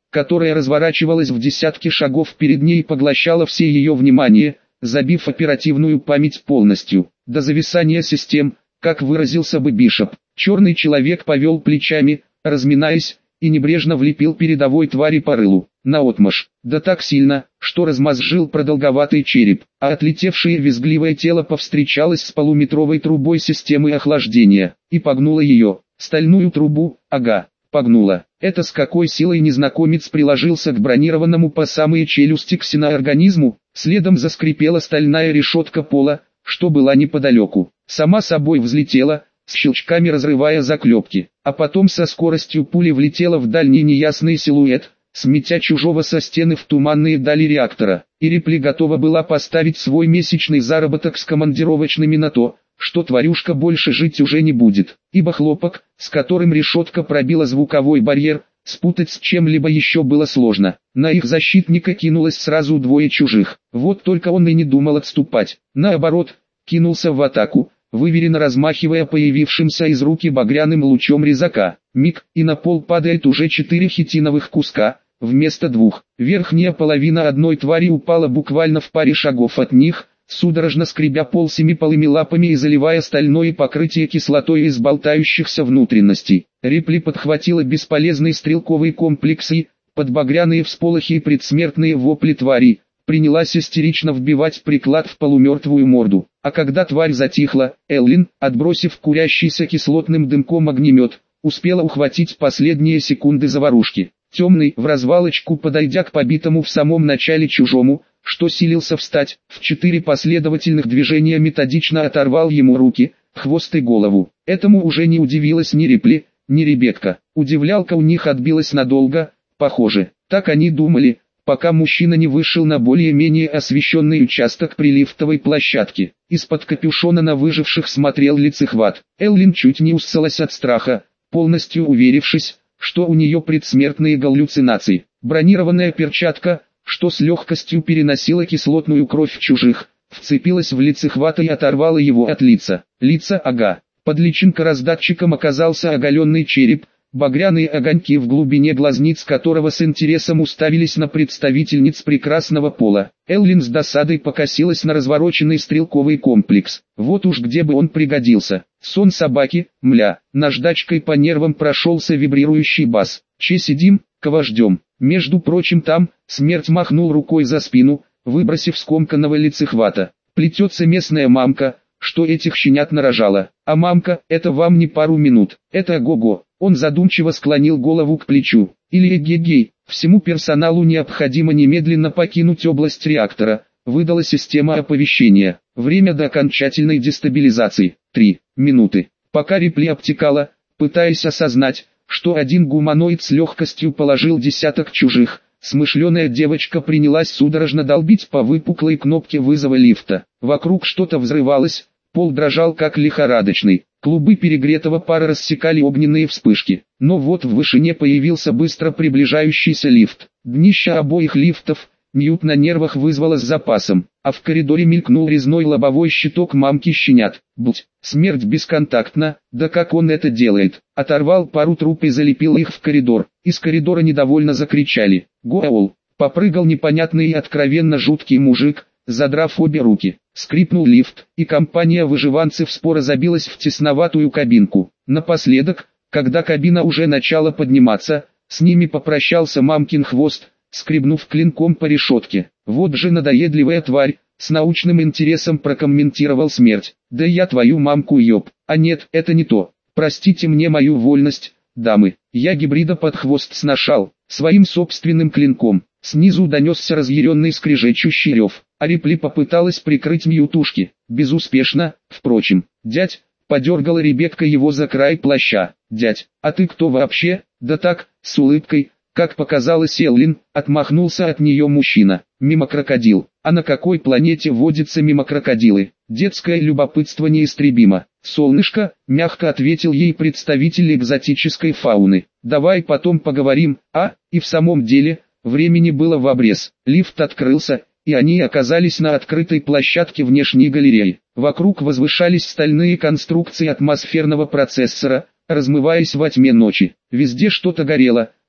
которая разворачивалась в десятки шагов перед ней и поглощала все ее внимание, забив оперативную память полностью, до зависания систем, как выразился бы Бишоп. Черный человек повел плечами, разминаясь, и небрежно влепил передовой твари по рылу, наотмашь, да так сильно, что размозжил продолговатый череп, а отлетевшее визгливое тело повстречалось с полуметровой трубой системы охлаждения, и погнуло ее, стальную трубу, ага, погнуло. Это с какой силой незнакомец приложился к бронированному по самые челюсти ксеноорганизму, следом заскрипела стальная решетка пола, что была неподалеку, сама собой взлетела, с щелчками разрывая заклепки, а потом со скоростью пули влетела в дальний неясный силуэт, сметя чужого со стены в туманные дали реактора, и Рипли готова была поставить свой месячный заработок с командировочными на то, что тварюшка больше жить уже не будет, ибо хлопок, с которым решетка пробила звуковой барьер, спутать с чем-либо еще было сложно. На их защитника кинулось сразу двое чужих, вот только он и не думал отступать, наоборот, кинулся в атаку, выверенно размахивая появившимся из руки багряным лучом резака. Миг, и на пол падает уже 4 хитиновых куска, вместо 2. Верхняя половина одной твари упала буквально в паре шагов от них, судорожно скребя пол семипалыми лапами и заливая стальное покрытие кислотой из болтающихся внутренностей. Рипли подхватила бесполезный стрелковый комплекс и, под багряные всполохи и предсмертные вопли твари, принялась истерично вбивать приклад в полумертвую морду. А когда тварь затихла, Эллин, отбросив курящийся кислотным дымком огнемет, успела ухватить последние секунды заварушки. Темный, в развалочку подойдя к побитому в самом начале чужому, что силился встать, в 4 последовательных движения методично оторвал ему руки, хвост и голову. Этому уже не удивилась ни Рипли, ни Ребекка. Удивлялка у них отбилась надолго, похоже. Так они думали, пока мужчина не вышел на более-менее освещенный участок при лифтовой площадке. Из-под капюшона на выживших смотрел лицехват. Эллин чуть не уссалась от страха, полностью уверившись, что у нее предсмертные галлюцинации. Бронированная перчатка, что с легкостью переносила кислотную кровь чужих, вцепилась в лицехвата и оторвала его от лица. Лица, ага. Под личинко-раздатчиком оказался оголенный череп, багряные огоньки в глубине глазниц которого с интересом уставились на представительниц прекрасного пола. Эллин с досадой покосилась на развороченный стрелковый комплекс. Вот уж где бы он пригодился. Сон собаки, мля, наждачкой по нервам прошелся вибрирующий бас. Че сидим, кого ждем? Между прочим там, смерть махнул рукой за спину, выбросив скомканного лицехвата. Плетется местная мамка, что этих щенят нарожала. А мамка, это вам не пару минут, это ого-го. Он задумчиво склонил голову к плечу. Или эгегей, всему персоналу необходимо немедленно покинуть область реактора, выдала система оповещения. Время до окончательной дестабилизации. 3 минуты. Пока Рипли обтекала, пытаясь осознать, что один гуманоид с легкостью положил десяток чужих, смышленая девочка принялась судорожно долбить по выпуклой кнопке вызова лифта. Вокруг что-то взрывалось, пол дрожал как лихорадочный. Клубы перегретого пара рассекали огненные вспышки. Но вот в вышине появился быстро приближающийся лифт. Днища обоих лифтов Ньют на нервах вызвала с запасом, а в коридоре мелькнул резной лобовой щиток мамки щенят. Будь, смерть бесконтактна, да как он это делает? Оторвал пару труб и залепил их в коридор. Из коридора недовольно закричали. Гоаол! Попрыгал непонятный и откровенно жуткий мужик, задрав обе руки. Скрипнул лифт, и компания выживанцев споро забилась в тесноватую кабинку. Напоследок, когда кабина уже начала подниматься, с ними попрощался мамкин хвост, скребнув клинком по решетке. Вот же надоедливая тварь, с научным интересом прокомментировал смерть. Да я твою мамку ёб. А нет, это не то. Простите мне мою вольность, дамы. Я гибрида под хвост сношал, своим собственным клинком. Снизу донесся разъяренный скрежещущий рев, а Рипли попыталась прикрыть Ньютушки. Безуспешно, впрочем. Дядь, подергала Ребекка его за край плаща. Дядь, а ты кто вообще? Да так, с улыбкой, как показалось Эллин, отмахнулся от нее мужчина. Мимо-крокодил. А на какой планете водятся мимо-крокодилы? Детское любопытство неистребимо. Солнышко, мягко ответил ей представитель экзотической фауны. Давай потом поговорим, и в самом деле, времени было в обрез. Лифт открылся, и они оказались на открытой площадке внешней галереи. Вокруг возвышались стальные конструкции атмосферного процессора, размываясь во тьме ночи. Везде что-то горело,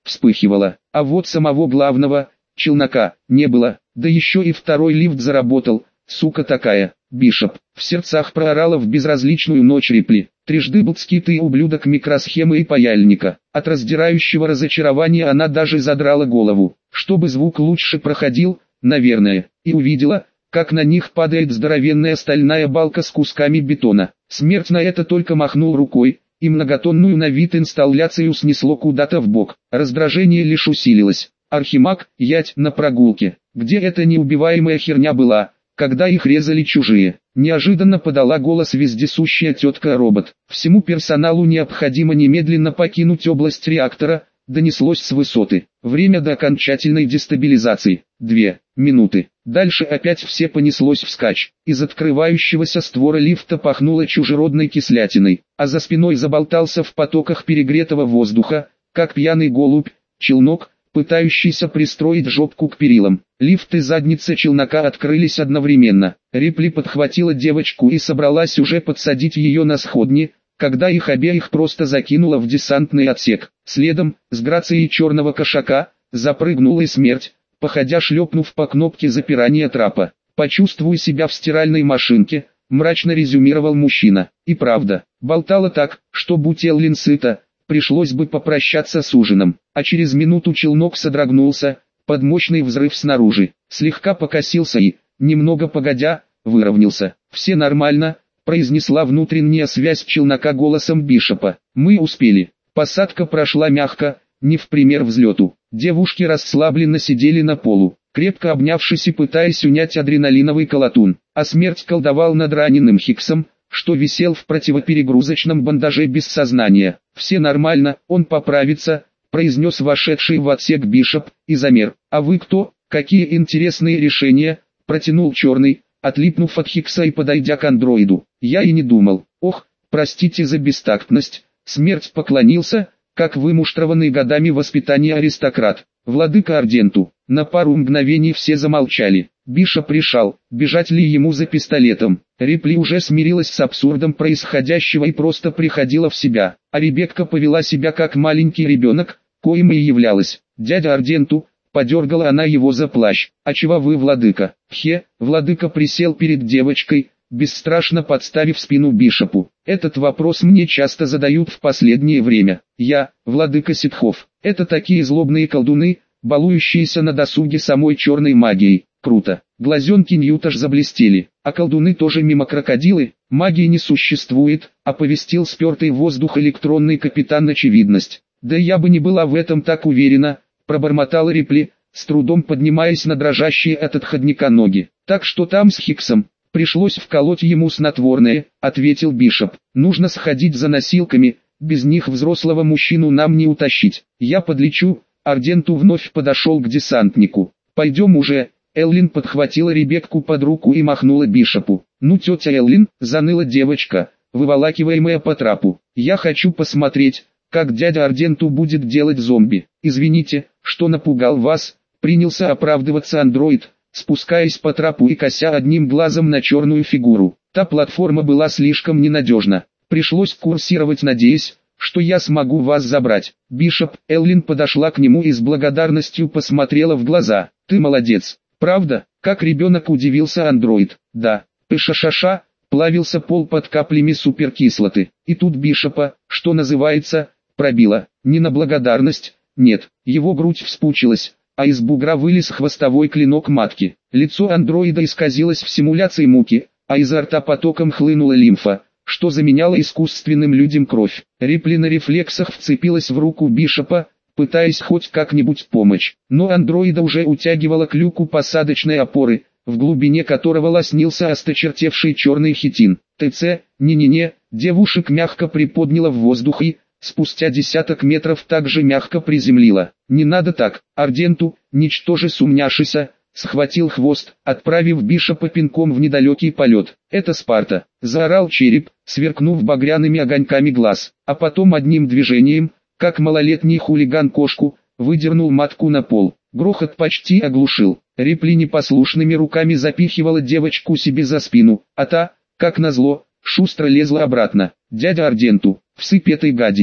вспыхивала. А вот самого главного, челнока, не было, да еще и второй лифт заработал, сука такая. Бишоп в сердцах проорала в безразличную ночь Рипли. Трижды блудский ты ублюдок микросхемы и паяльника. От раздирающего разочарования она даже задрала голову, чтобы звук лучше проходил, наверное, и увидела, как на них падает здоровенная стальная балка с кусками бетона. Смерть на это только махнул рукой, и многотонную на вид инсталляцию снесло куда-то в бок. Раздражение лишь усилилось. Архимаг, ять на прогулке, где эта неубиваемая херня была, когда их резали чужие. Неожиданно подала голос вездесущая тетка-робот. Всему персоналу необходимо немедленно покинуть область реактора, донеслось с высоты. Время до окончательной дестабилизации. 2 минуты. Дальше опять все понеслось вскачь. Из открывающегося створа лифта пахнуло чужеродной кислятиной, а за спиной заболтался в потоках перегретого воздуха, как пьяный голубь, челнок, пытающийся пристроить жопку к перилам. Лифт и задница челнока открылись одновременно. Рипли подхватила девочку и собралась уже подсадить ее на сходни, когда их обеих просто закинуло в десантный отсек. Следом, с грацией черного кошака, запрыгнула и смерть, походя шлепнув по кнопке запирания трапа. «Почувствуй себя в стиральной машинке», — мрачно резюмировал мужчина. И правда, болтала так, что будь Эллин сыта, пришлось бы попрощаться с ужином. А через минуту челнок содрогнулся, под мощный взрыв снаружи, слегка покосился и, немного погодя, выровнялся. «Все нормально», — произнесла внутренняя связь челнока голосом Бишопа. «Мы успели». Посадка прошла мягко, не в пример взлету. Девушки расслабленно сидели на полу, крепко обнявшись и пытаясь унять адреналиновый колотун. А смерть колдовал над раненым Хиксом, что висел в противоперегрузочном бандаже без сознания. «Все нормально, он поправится», — произнес вошедший в отсек Бишоп, и замер. «А вы кто? Какие интересные решения?» — протянул черный, отлипнув от Хикса и подойдя к андроиду. «Я и не думал. Ох, простите за бестактность». Смерть поклонился, как вымуштрованный годами воспитания аристократ. «Владыка Арденту». На пару мгновений все замолчали. Бишоп решал, бежать ли ему за пистолетом. Рипли уже смирилась с абсурдом происходящего и просто приходила в себя. А Ребекка повела себя как маленький ребенок, коим и являлась. «Дядя Арденту», подергала она его за плащ. «А чего вы, владыка?» Владыка присел перед девочкой, бесстрашно подставив спину Бишопу. «Этот вопрос мне часто задают в последнее время. Я, владыка ситхов, это такие злобные колдуны, балующиеся на досуге самой черной магией. Круто». Глазенки Ньюта ж заблестели. «А колдуны тоже мимо крокодилы? Магии не существует», оповестил спертый воздух электронный капитан очевидность. «Да я бы не была в этом так уверена», пробормотала Рипли, с трудом поднимаясь на дрожащие от отходника ноги. «Так что там с Хиксом?» «Пришлось вколоть ему снотворное», — ответил Бишоп. «Нужно сходить за носилками, без них взрослого мужчину нам не утащить. Я подлечу». Арденту вновь подошел к десантнику. «Пойдем уже». Эллин подхватила Ребекку под руку и махнула Бишопу. «Ну, тетя Эллин», — заныла девочка, выволакиваемая по трапу. «Я хочу посмотреть, как дядя Арденту будет делать зомби». «Извините, что напугал вас», — принялся оправдываться андроид, спускаясь по трапу и кося одним глазом на черную фигуру. Та платформа была слишком ненадежна. Пришлось курсировать, надеясь, что я смогу вас забрать. Бишоп, Эллин подошла к нему и с благодарностью посмотрела в глаза. «Ты молодец». «Правда?» — как ребенок удивился андроид. «Да». «Пышашаша», плавился пол под каплями суперкислоты. И тут Бишопа, что называется, пробило. Не на благодарность, нет. Его грудь вспучилась, а из бугра вылез хвостовой клинок матки. Лицо андроида исказилось в симуляции муки, а изо рта потоком хлынула лимфа, что заменяло искусственным людям кровь. Рипли на рефлексах вцепилась в руку Бишопа, пытаясь хоть как-нибудь помочь. Но андроида уже утягивало к люку посадочной опоры, в глубине которого лоснился осточертевший черный хитин. «ТЦ, не-не-не», девушек мягко приподняла в воздух и, спустя десяток метров также мягко приземлила. «Не надо так». Арденту, ничтоже сумняшися, схватил хвост, отправив Бишопа пинком в недалекий полет. «Это Спарта», — заорал череп, сверкнув багряными огоньками глаз, а потом одним движением, как малолетний хулиган кошку, выдернул матку на пол. Грохот почти оглушил. Рипли непослушными руками запихивала девочку себе за спину, а та, как назло, шустро лезла обратно. «Дядя Арденту, всыпь этой гадине».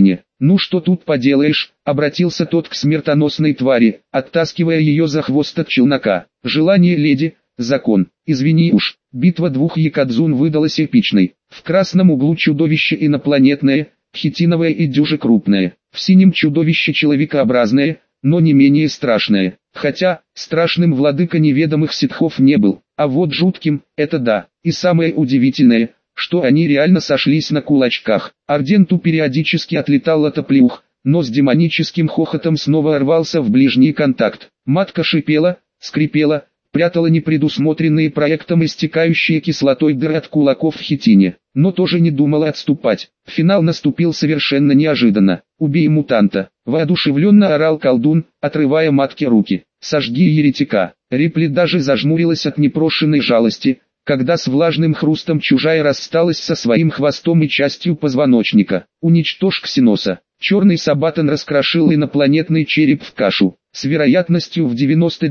«Ну что тут поделаешь», — обратился тот к смертоносной твари, оттаскивая ее за хвост от челнока. «Желание леди, закон. Извини уж». Битва двух якадзун выдалась эпичной. В красном углу чудовище инопланетное, хитиновое и дюже крупное. В синем чудовище человекообразное, но не менее страшное. Хотя, страшным владыка неведомых ситхов не был. А вот жутким, это да. И самое удивительное, что они реально сошлись на кулачках. Арденту периодически отлетал от оплеух, но с демоническим хохотом снова рвался в ближний контакт. Матка шипела, скрипела, прятала непредусмотренные проектом истекающие кислотой дыры от кулаков в хитине, но тоже не думала отступать. Финал наступил совершенно неожиданно. «Убей мутанта!» — воодушевленно орал колдун, отрывая матке руки. «Сожги еретика!» Рипли даже зажмурилась от непрошенной жалости, когда с влажным хрустом чужая рассталась со своим хвостом и частью позвоночника. «Уничтожь Ксеноса!» Черный Сабатон раскрошил инопланетный череп в кашу. «С вероятностью в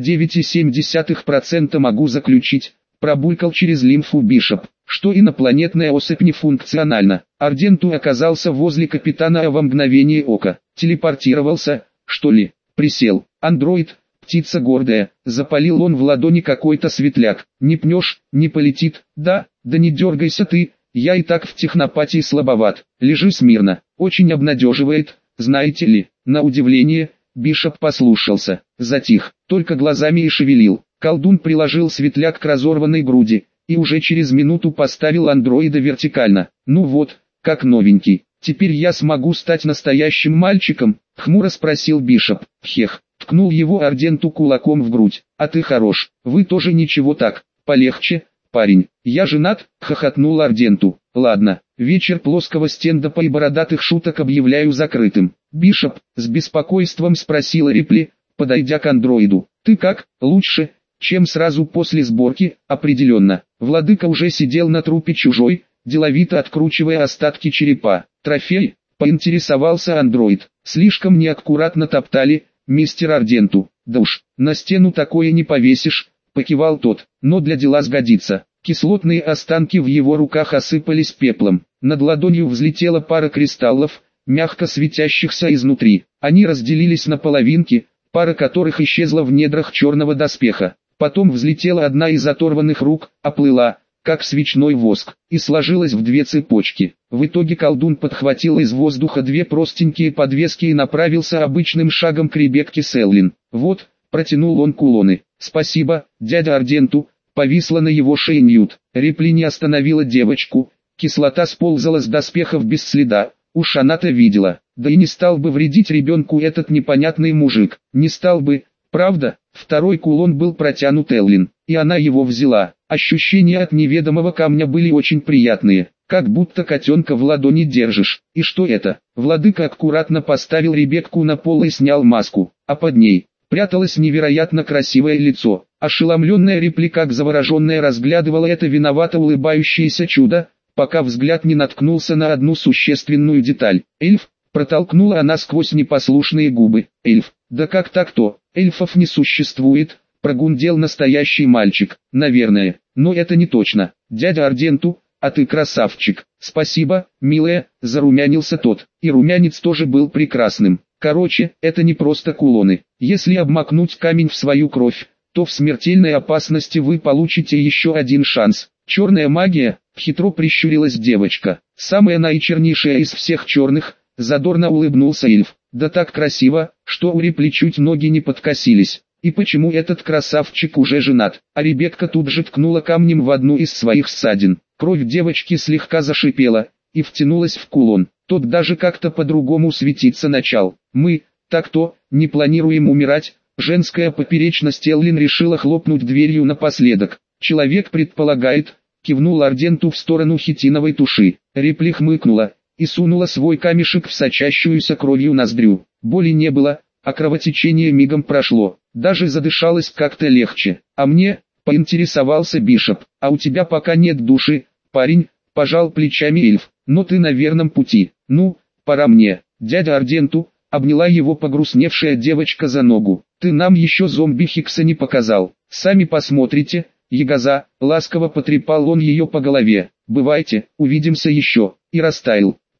99,7% могу заключить», пробулькал через лимфу Бишоп, что инопланетная особь нефункциональна. Арденту оказался возле капитана во мгновение ока. Телепортировался, что ли? Присел. «Андроид, птица гордая», запалил он в ладони какой-то светляк. «Не пнешь, не полетит». Да не дергайся ты, я и так в технопатии слабоват. Лежи смирно». Очень обнадеживает, знаете ли. На удивление, Бишоп послушался, затих, только глазами и шевелил. Колдун приложил светляк к разорванной груди, и уже через минуту поставил андроида вертикально. «Ну вот, как новенький. Теперь я смогу стать настоящим мальчиком?» — хмуро спросил Бишоп. «Хех», — ткнул его Арденту кулаком в грудь. «А ты хорош, вы тоже ничего так, полегче, парень». «Я женат», — хохотнул Арденту. «Ладно, вечер плоского стендапа и бородатых шуток объявляю закрытым». «Бишоп», — с беспокойством спросила Рипли, подойдя к андроиду. «Ты как, лучше, чем сразу после сборки?» «Определенно». Владыка уже сидел на трупе чужой, деловито откручивая остатки черепа. «Трофей?» — поинтересовался андроид. «Слишком неаккуратно топтали, мистер Арденту». «Да уж, на стену такое не повесишь», — покивал тот, «но для дела сгодится». Кислотные останки в его руках осыпались пеплом. Над ладонью взлетела пара кристаллов, мягко светящихся изнутри. Они разделились на половинки, пара которых исчезла в недрах черного доспеха. Потом взлетела одна из оторванных рук, оплыла, как свечной воск, и сложилась в две цепочки. В итоге колдун подхватил из воздуха две простенькие подвески и направился обычным шагом к Ребекке Селлин. «Вот», — протянул он кулоны. «Спасибо, дядя Арденту». Повисла на его шее Ньют. Рипли не остановила девочку, кислота сползала с доспехов без следа, уж она-то видела. Да и не стал бы вредить ребенку этот непонятный мужик, не стал бы, правда? Второй кулон был протянут Эллин, и она его взяла. Ощущения от неведомого камня были очень приятные, как будто котенка в ладони держишь. И что это? Владыка аккуратно поставил Ребекку на пол и снял маску, а под ней пряталось невероятно красивое лицо. Ошеломленная Рипли как завороженная разглядывала это виновато улыбающееся чудо, пока взгляд не наткнулся на одну существенную деталь. «Эльф», — протолкнула она сквозь непослушные губы. «Эльф, да как так-то? Эльфов не существует», — прогундел настоящий мальчик. «Наверное, но это не точно. Дядя Арденту, а ты красавчик». «Спасибо, милая», — зарумянился тот. И румянец тоже был прекрасным. «Короче, это не просто кулоны. Если обмакнуть камень в свою кровь, то в смертельной опасности вы получите еще один шанс». «Черная магия», — хитро прищурилась девочка. «Самая наичернейшая из всех черных», — задорно улыбнулся эльф. «Да так красиво, что у Рипли чуть ноги не подкосились. И почему этот красавчик уже женат?» А Ребекка тут же ткнула камнем в одну из своих ссадин. Кровь девочки слегка зашипела и втянулась в кулон. Тот даже как-то по-другому светиться начал. «Мы, так-то, не планируем умирать». Женская поперечность Эллин решила хлопнуть дверью напоследок. «Человек предполагает», — кивнул Арденту в сторону хитиновой туши. Рипли хмыкнула и сунула свой камешек в сочащуюся кровью ноздрю. Боли не было, а кровотечение мигом прошло. Даже задышалось как-то легче. «А мне?» — поинтересовался Бишоп. «А у тебя пока нет души, парень», — пожал плечами эльф. «Но ты на верном пути. Ну, пора мне». Дядя Арденту обняла его погрустневшая девочка за ногу. «Ты нам еще зомби Хикса не показал. Сами посмотрите, ягоза», — ласково потрепал он ее по голове. «Бывайте, увидимся еще», и растаял.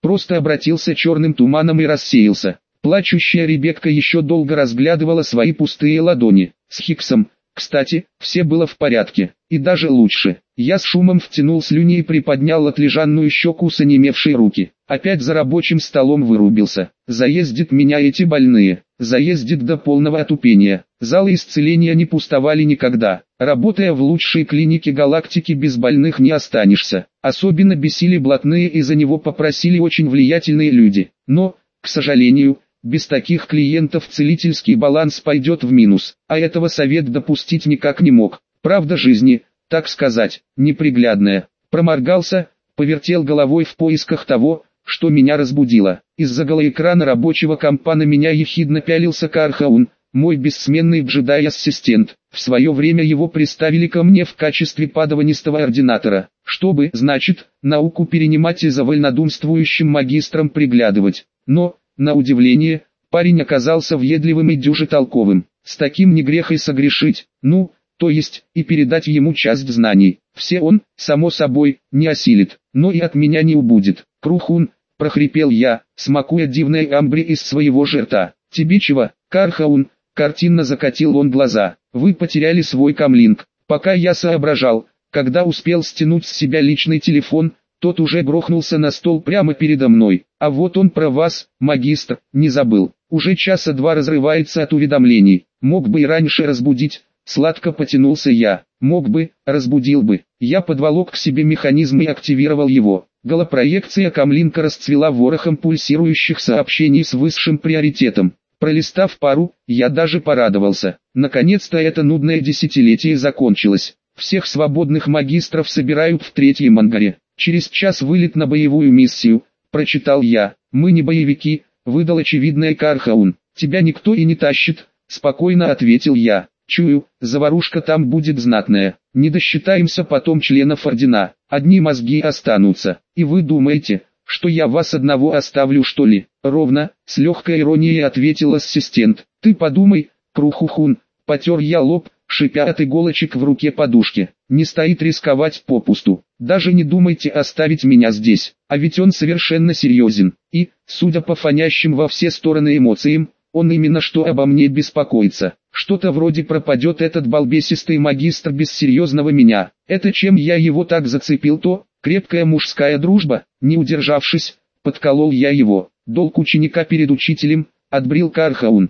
просто обратился черным туманом и рассеялся. Плачущая Ребекка еще долго разглядывала свои пустые ладони. С Хиксом, кстати, все было в порядке, и даже лучше. Я с шумом втянул слюни и приподнял отлежанную щеку с онемевшей руки. Опять за рабочим столом вырубился. Заездит меня эти больные. Заездит до полного отупения. Залы исцеления не пустовали никогда. Работая в лучшей клинике галактики, без больных не останешься. Особенно бесили блатные, и за него попросили очень влиятельные люди. Но, к сожалению, без таких клиентов целительский баланс пойдет в минус, а этого совет допустить никак не мог. Правда жизни, так сказать, неприглядная. Проморгался, повертел головой в поисках того, что меня разбудило. Из-за голоэкрана рабочего компа на меня ехидно пялился Кархаун, мой бессменный джедай-ассистент. В свое время его приставили ко мне в качестве падаванистого ординатора, чтобы, значит, науку перенимать и за вольнодумствующим магистром приглядывать. Но, на удивление, парень оказался въедливым и дюже толковым. С таким не грех и согрешить, то есть, и передать ему часть знаний. Все он, само собой, не осилит, но и от меня не убудет. Крухун, прохрипел я, смакуя дивное амбре из своего же рта. Тебе чего, Кархаун? Картинно закатил он глаза. Вы потеряли свой камлинг. Пока я соображал, когда успел стянуть с себя личный телефон, тот уже грохнулся на стол прямо передо мной. А вот он про вас, магистр, не забыл. Уже часа два разрывается от уведомлений. Мог бы и раньше разбудить. Сладко потянулся я. Мог бы, разбудил бы. Я подволок к себе механизм и активировал его. Голопроекция камлинка расцвела ворохом пульсирующих сообщений с высшим приоритетом. Пролистав пару, я даже порадовался. Наконец-то это нудное десятилетие закончилось. Всех свободных магистров собирают в третьем ангаре. Через час вылет на боевую миссию, прочитал я. Мы не боевики, выдал очевидное Кархаун. Тебя никто и не тащит, спокойно ответил я. Чую, заварушка там будет знатная. Не досчитаемся потом членов ордена. Одни мозги останутся. И вы думаете, что я вас одного оставлю, что ли? Ровно, с легкой иронией ответил ассистент. Ты подумай, Крухухун. Потер я лоб, шипя от иголочек в руке подушки. Не стоит рисковать попусту. Даже не думайте оставить меня здесь. А ведь он совершенно серьезен. И, судя по фонящим во все стороны эмоциям, он именно что обо мне беспокоится. Что-то вроде пропадет этот балбесистый магистр без серьезного меня. Это чем я его так зацепил, то крепкая мужская дружба. Не удержавшись, подколол я его. Долг ученика перед учителем, отбрил Кархаун.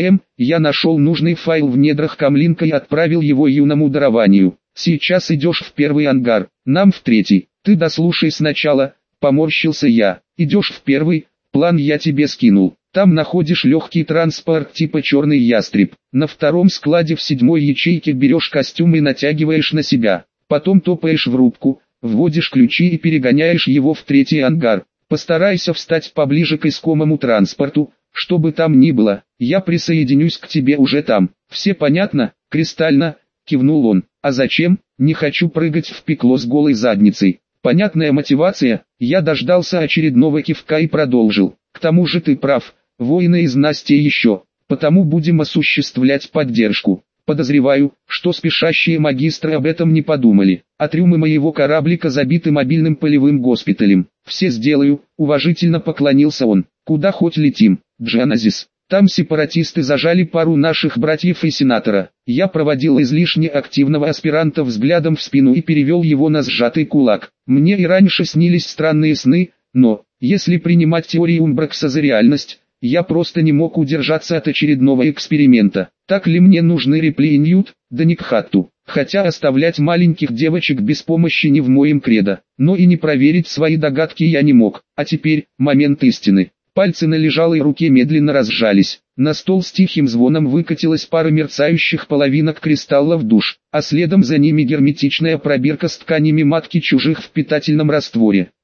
Я нашел нужный файл в недрах камлинка и отправил его юному дарованию. Сейчас идешь в первый ангар, нам в третий. Ты дослушай сначала, поморщился я. Идешь в первый, план я тебе скинул. Там находишь легкий транспорт типа черный ястреб. На втором складе в 7-й ячейке берешь костюм и натягиваешь на себя. Потом топаешь в рубку, вводишь ключи и перегоняешь его в 3-й ангар. Постарайся встать поближе к искомому транспорту, что бы там ни было. Я присоединюсь к тебе уже там. Все понятно? Кристально, кивнул он. А зачем? Не хочу прыгать в пекло с голой задницей. Понятная мотивация. Я дождался очередного кивка и продолжил. К тому же ты прав. Воины из Насти еще, потому будем осуществлять поддержку. Подозреваю, что спешащие магистры об этом не подумали. А трюмы моего кораблика забиты мобильным полевым госпиталем. Все сделаю, уважительно поклонился он. Куда хоть летим, Джаназис? Там сепаратисты зажали пару наших братьев и сенатора. Я проводил излишне активного аспиранта взглядом в спину и перевел его на сжатый кулак. Мне и раньше снились странные сны, но, если принимать теорию Умбракса за реальность, я просто не мог удержаться от очередного эксперимента. Так ли мне нужны Рипли и Ньют, да Никхатту? Хотя оставлять маленьких девочек без помощи не в моем кредо. Но и не проверить свои догадки я не мог. А теперь, момент истины. Пальцы на лежалой руке медленно разжались. На стол с тихим звоном выкатилась пара мерцающих половинок кристаллов душ, а следом за ними герметичная пробирка с тканями матки чужих в питательном растворе.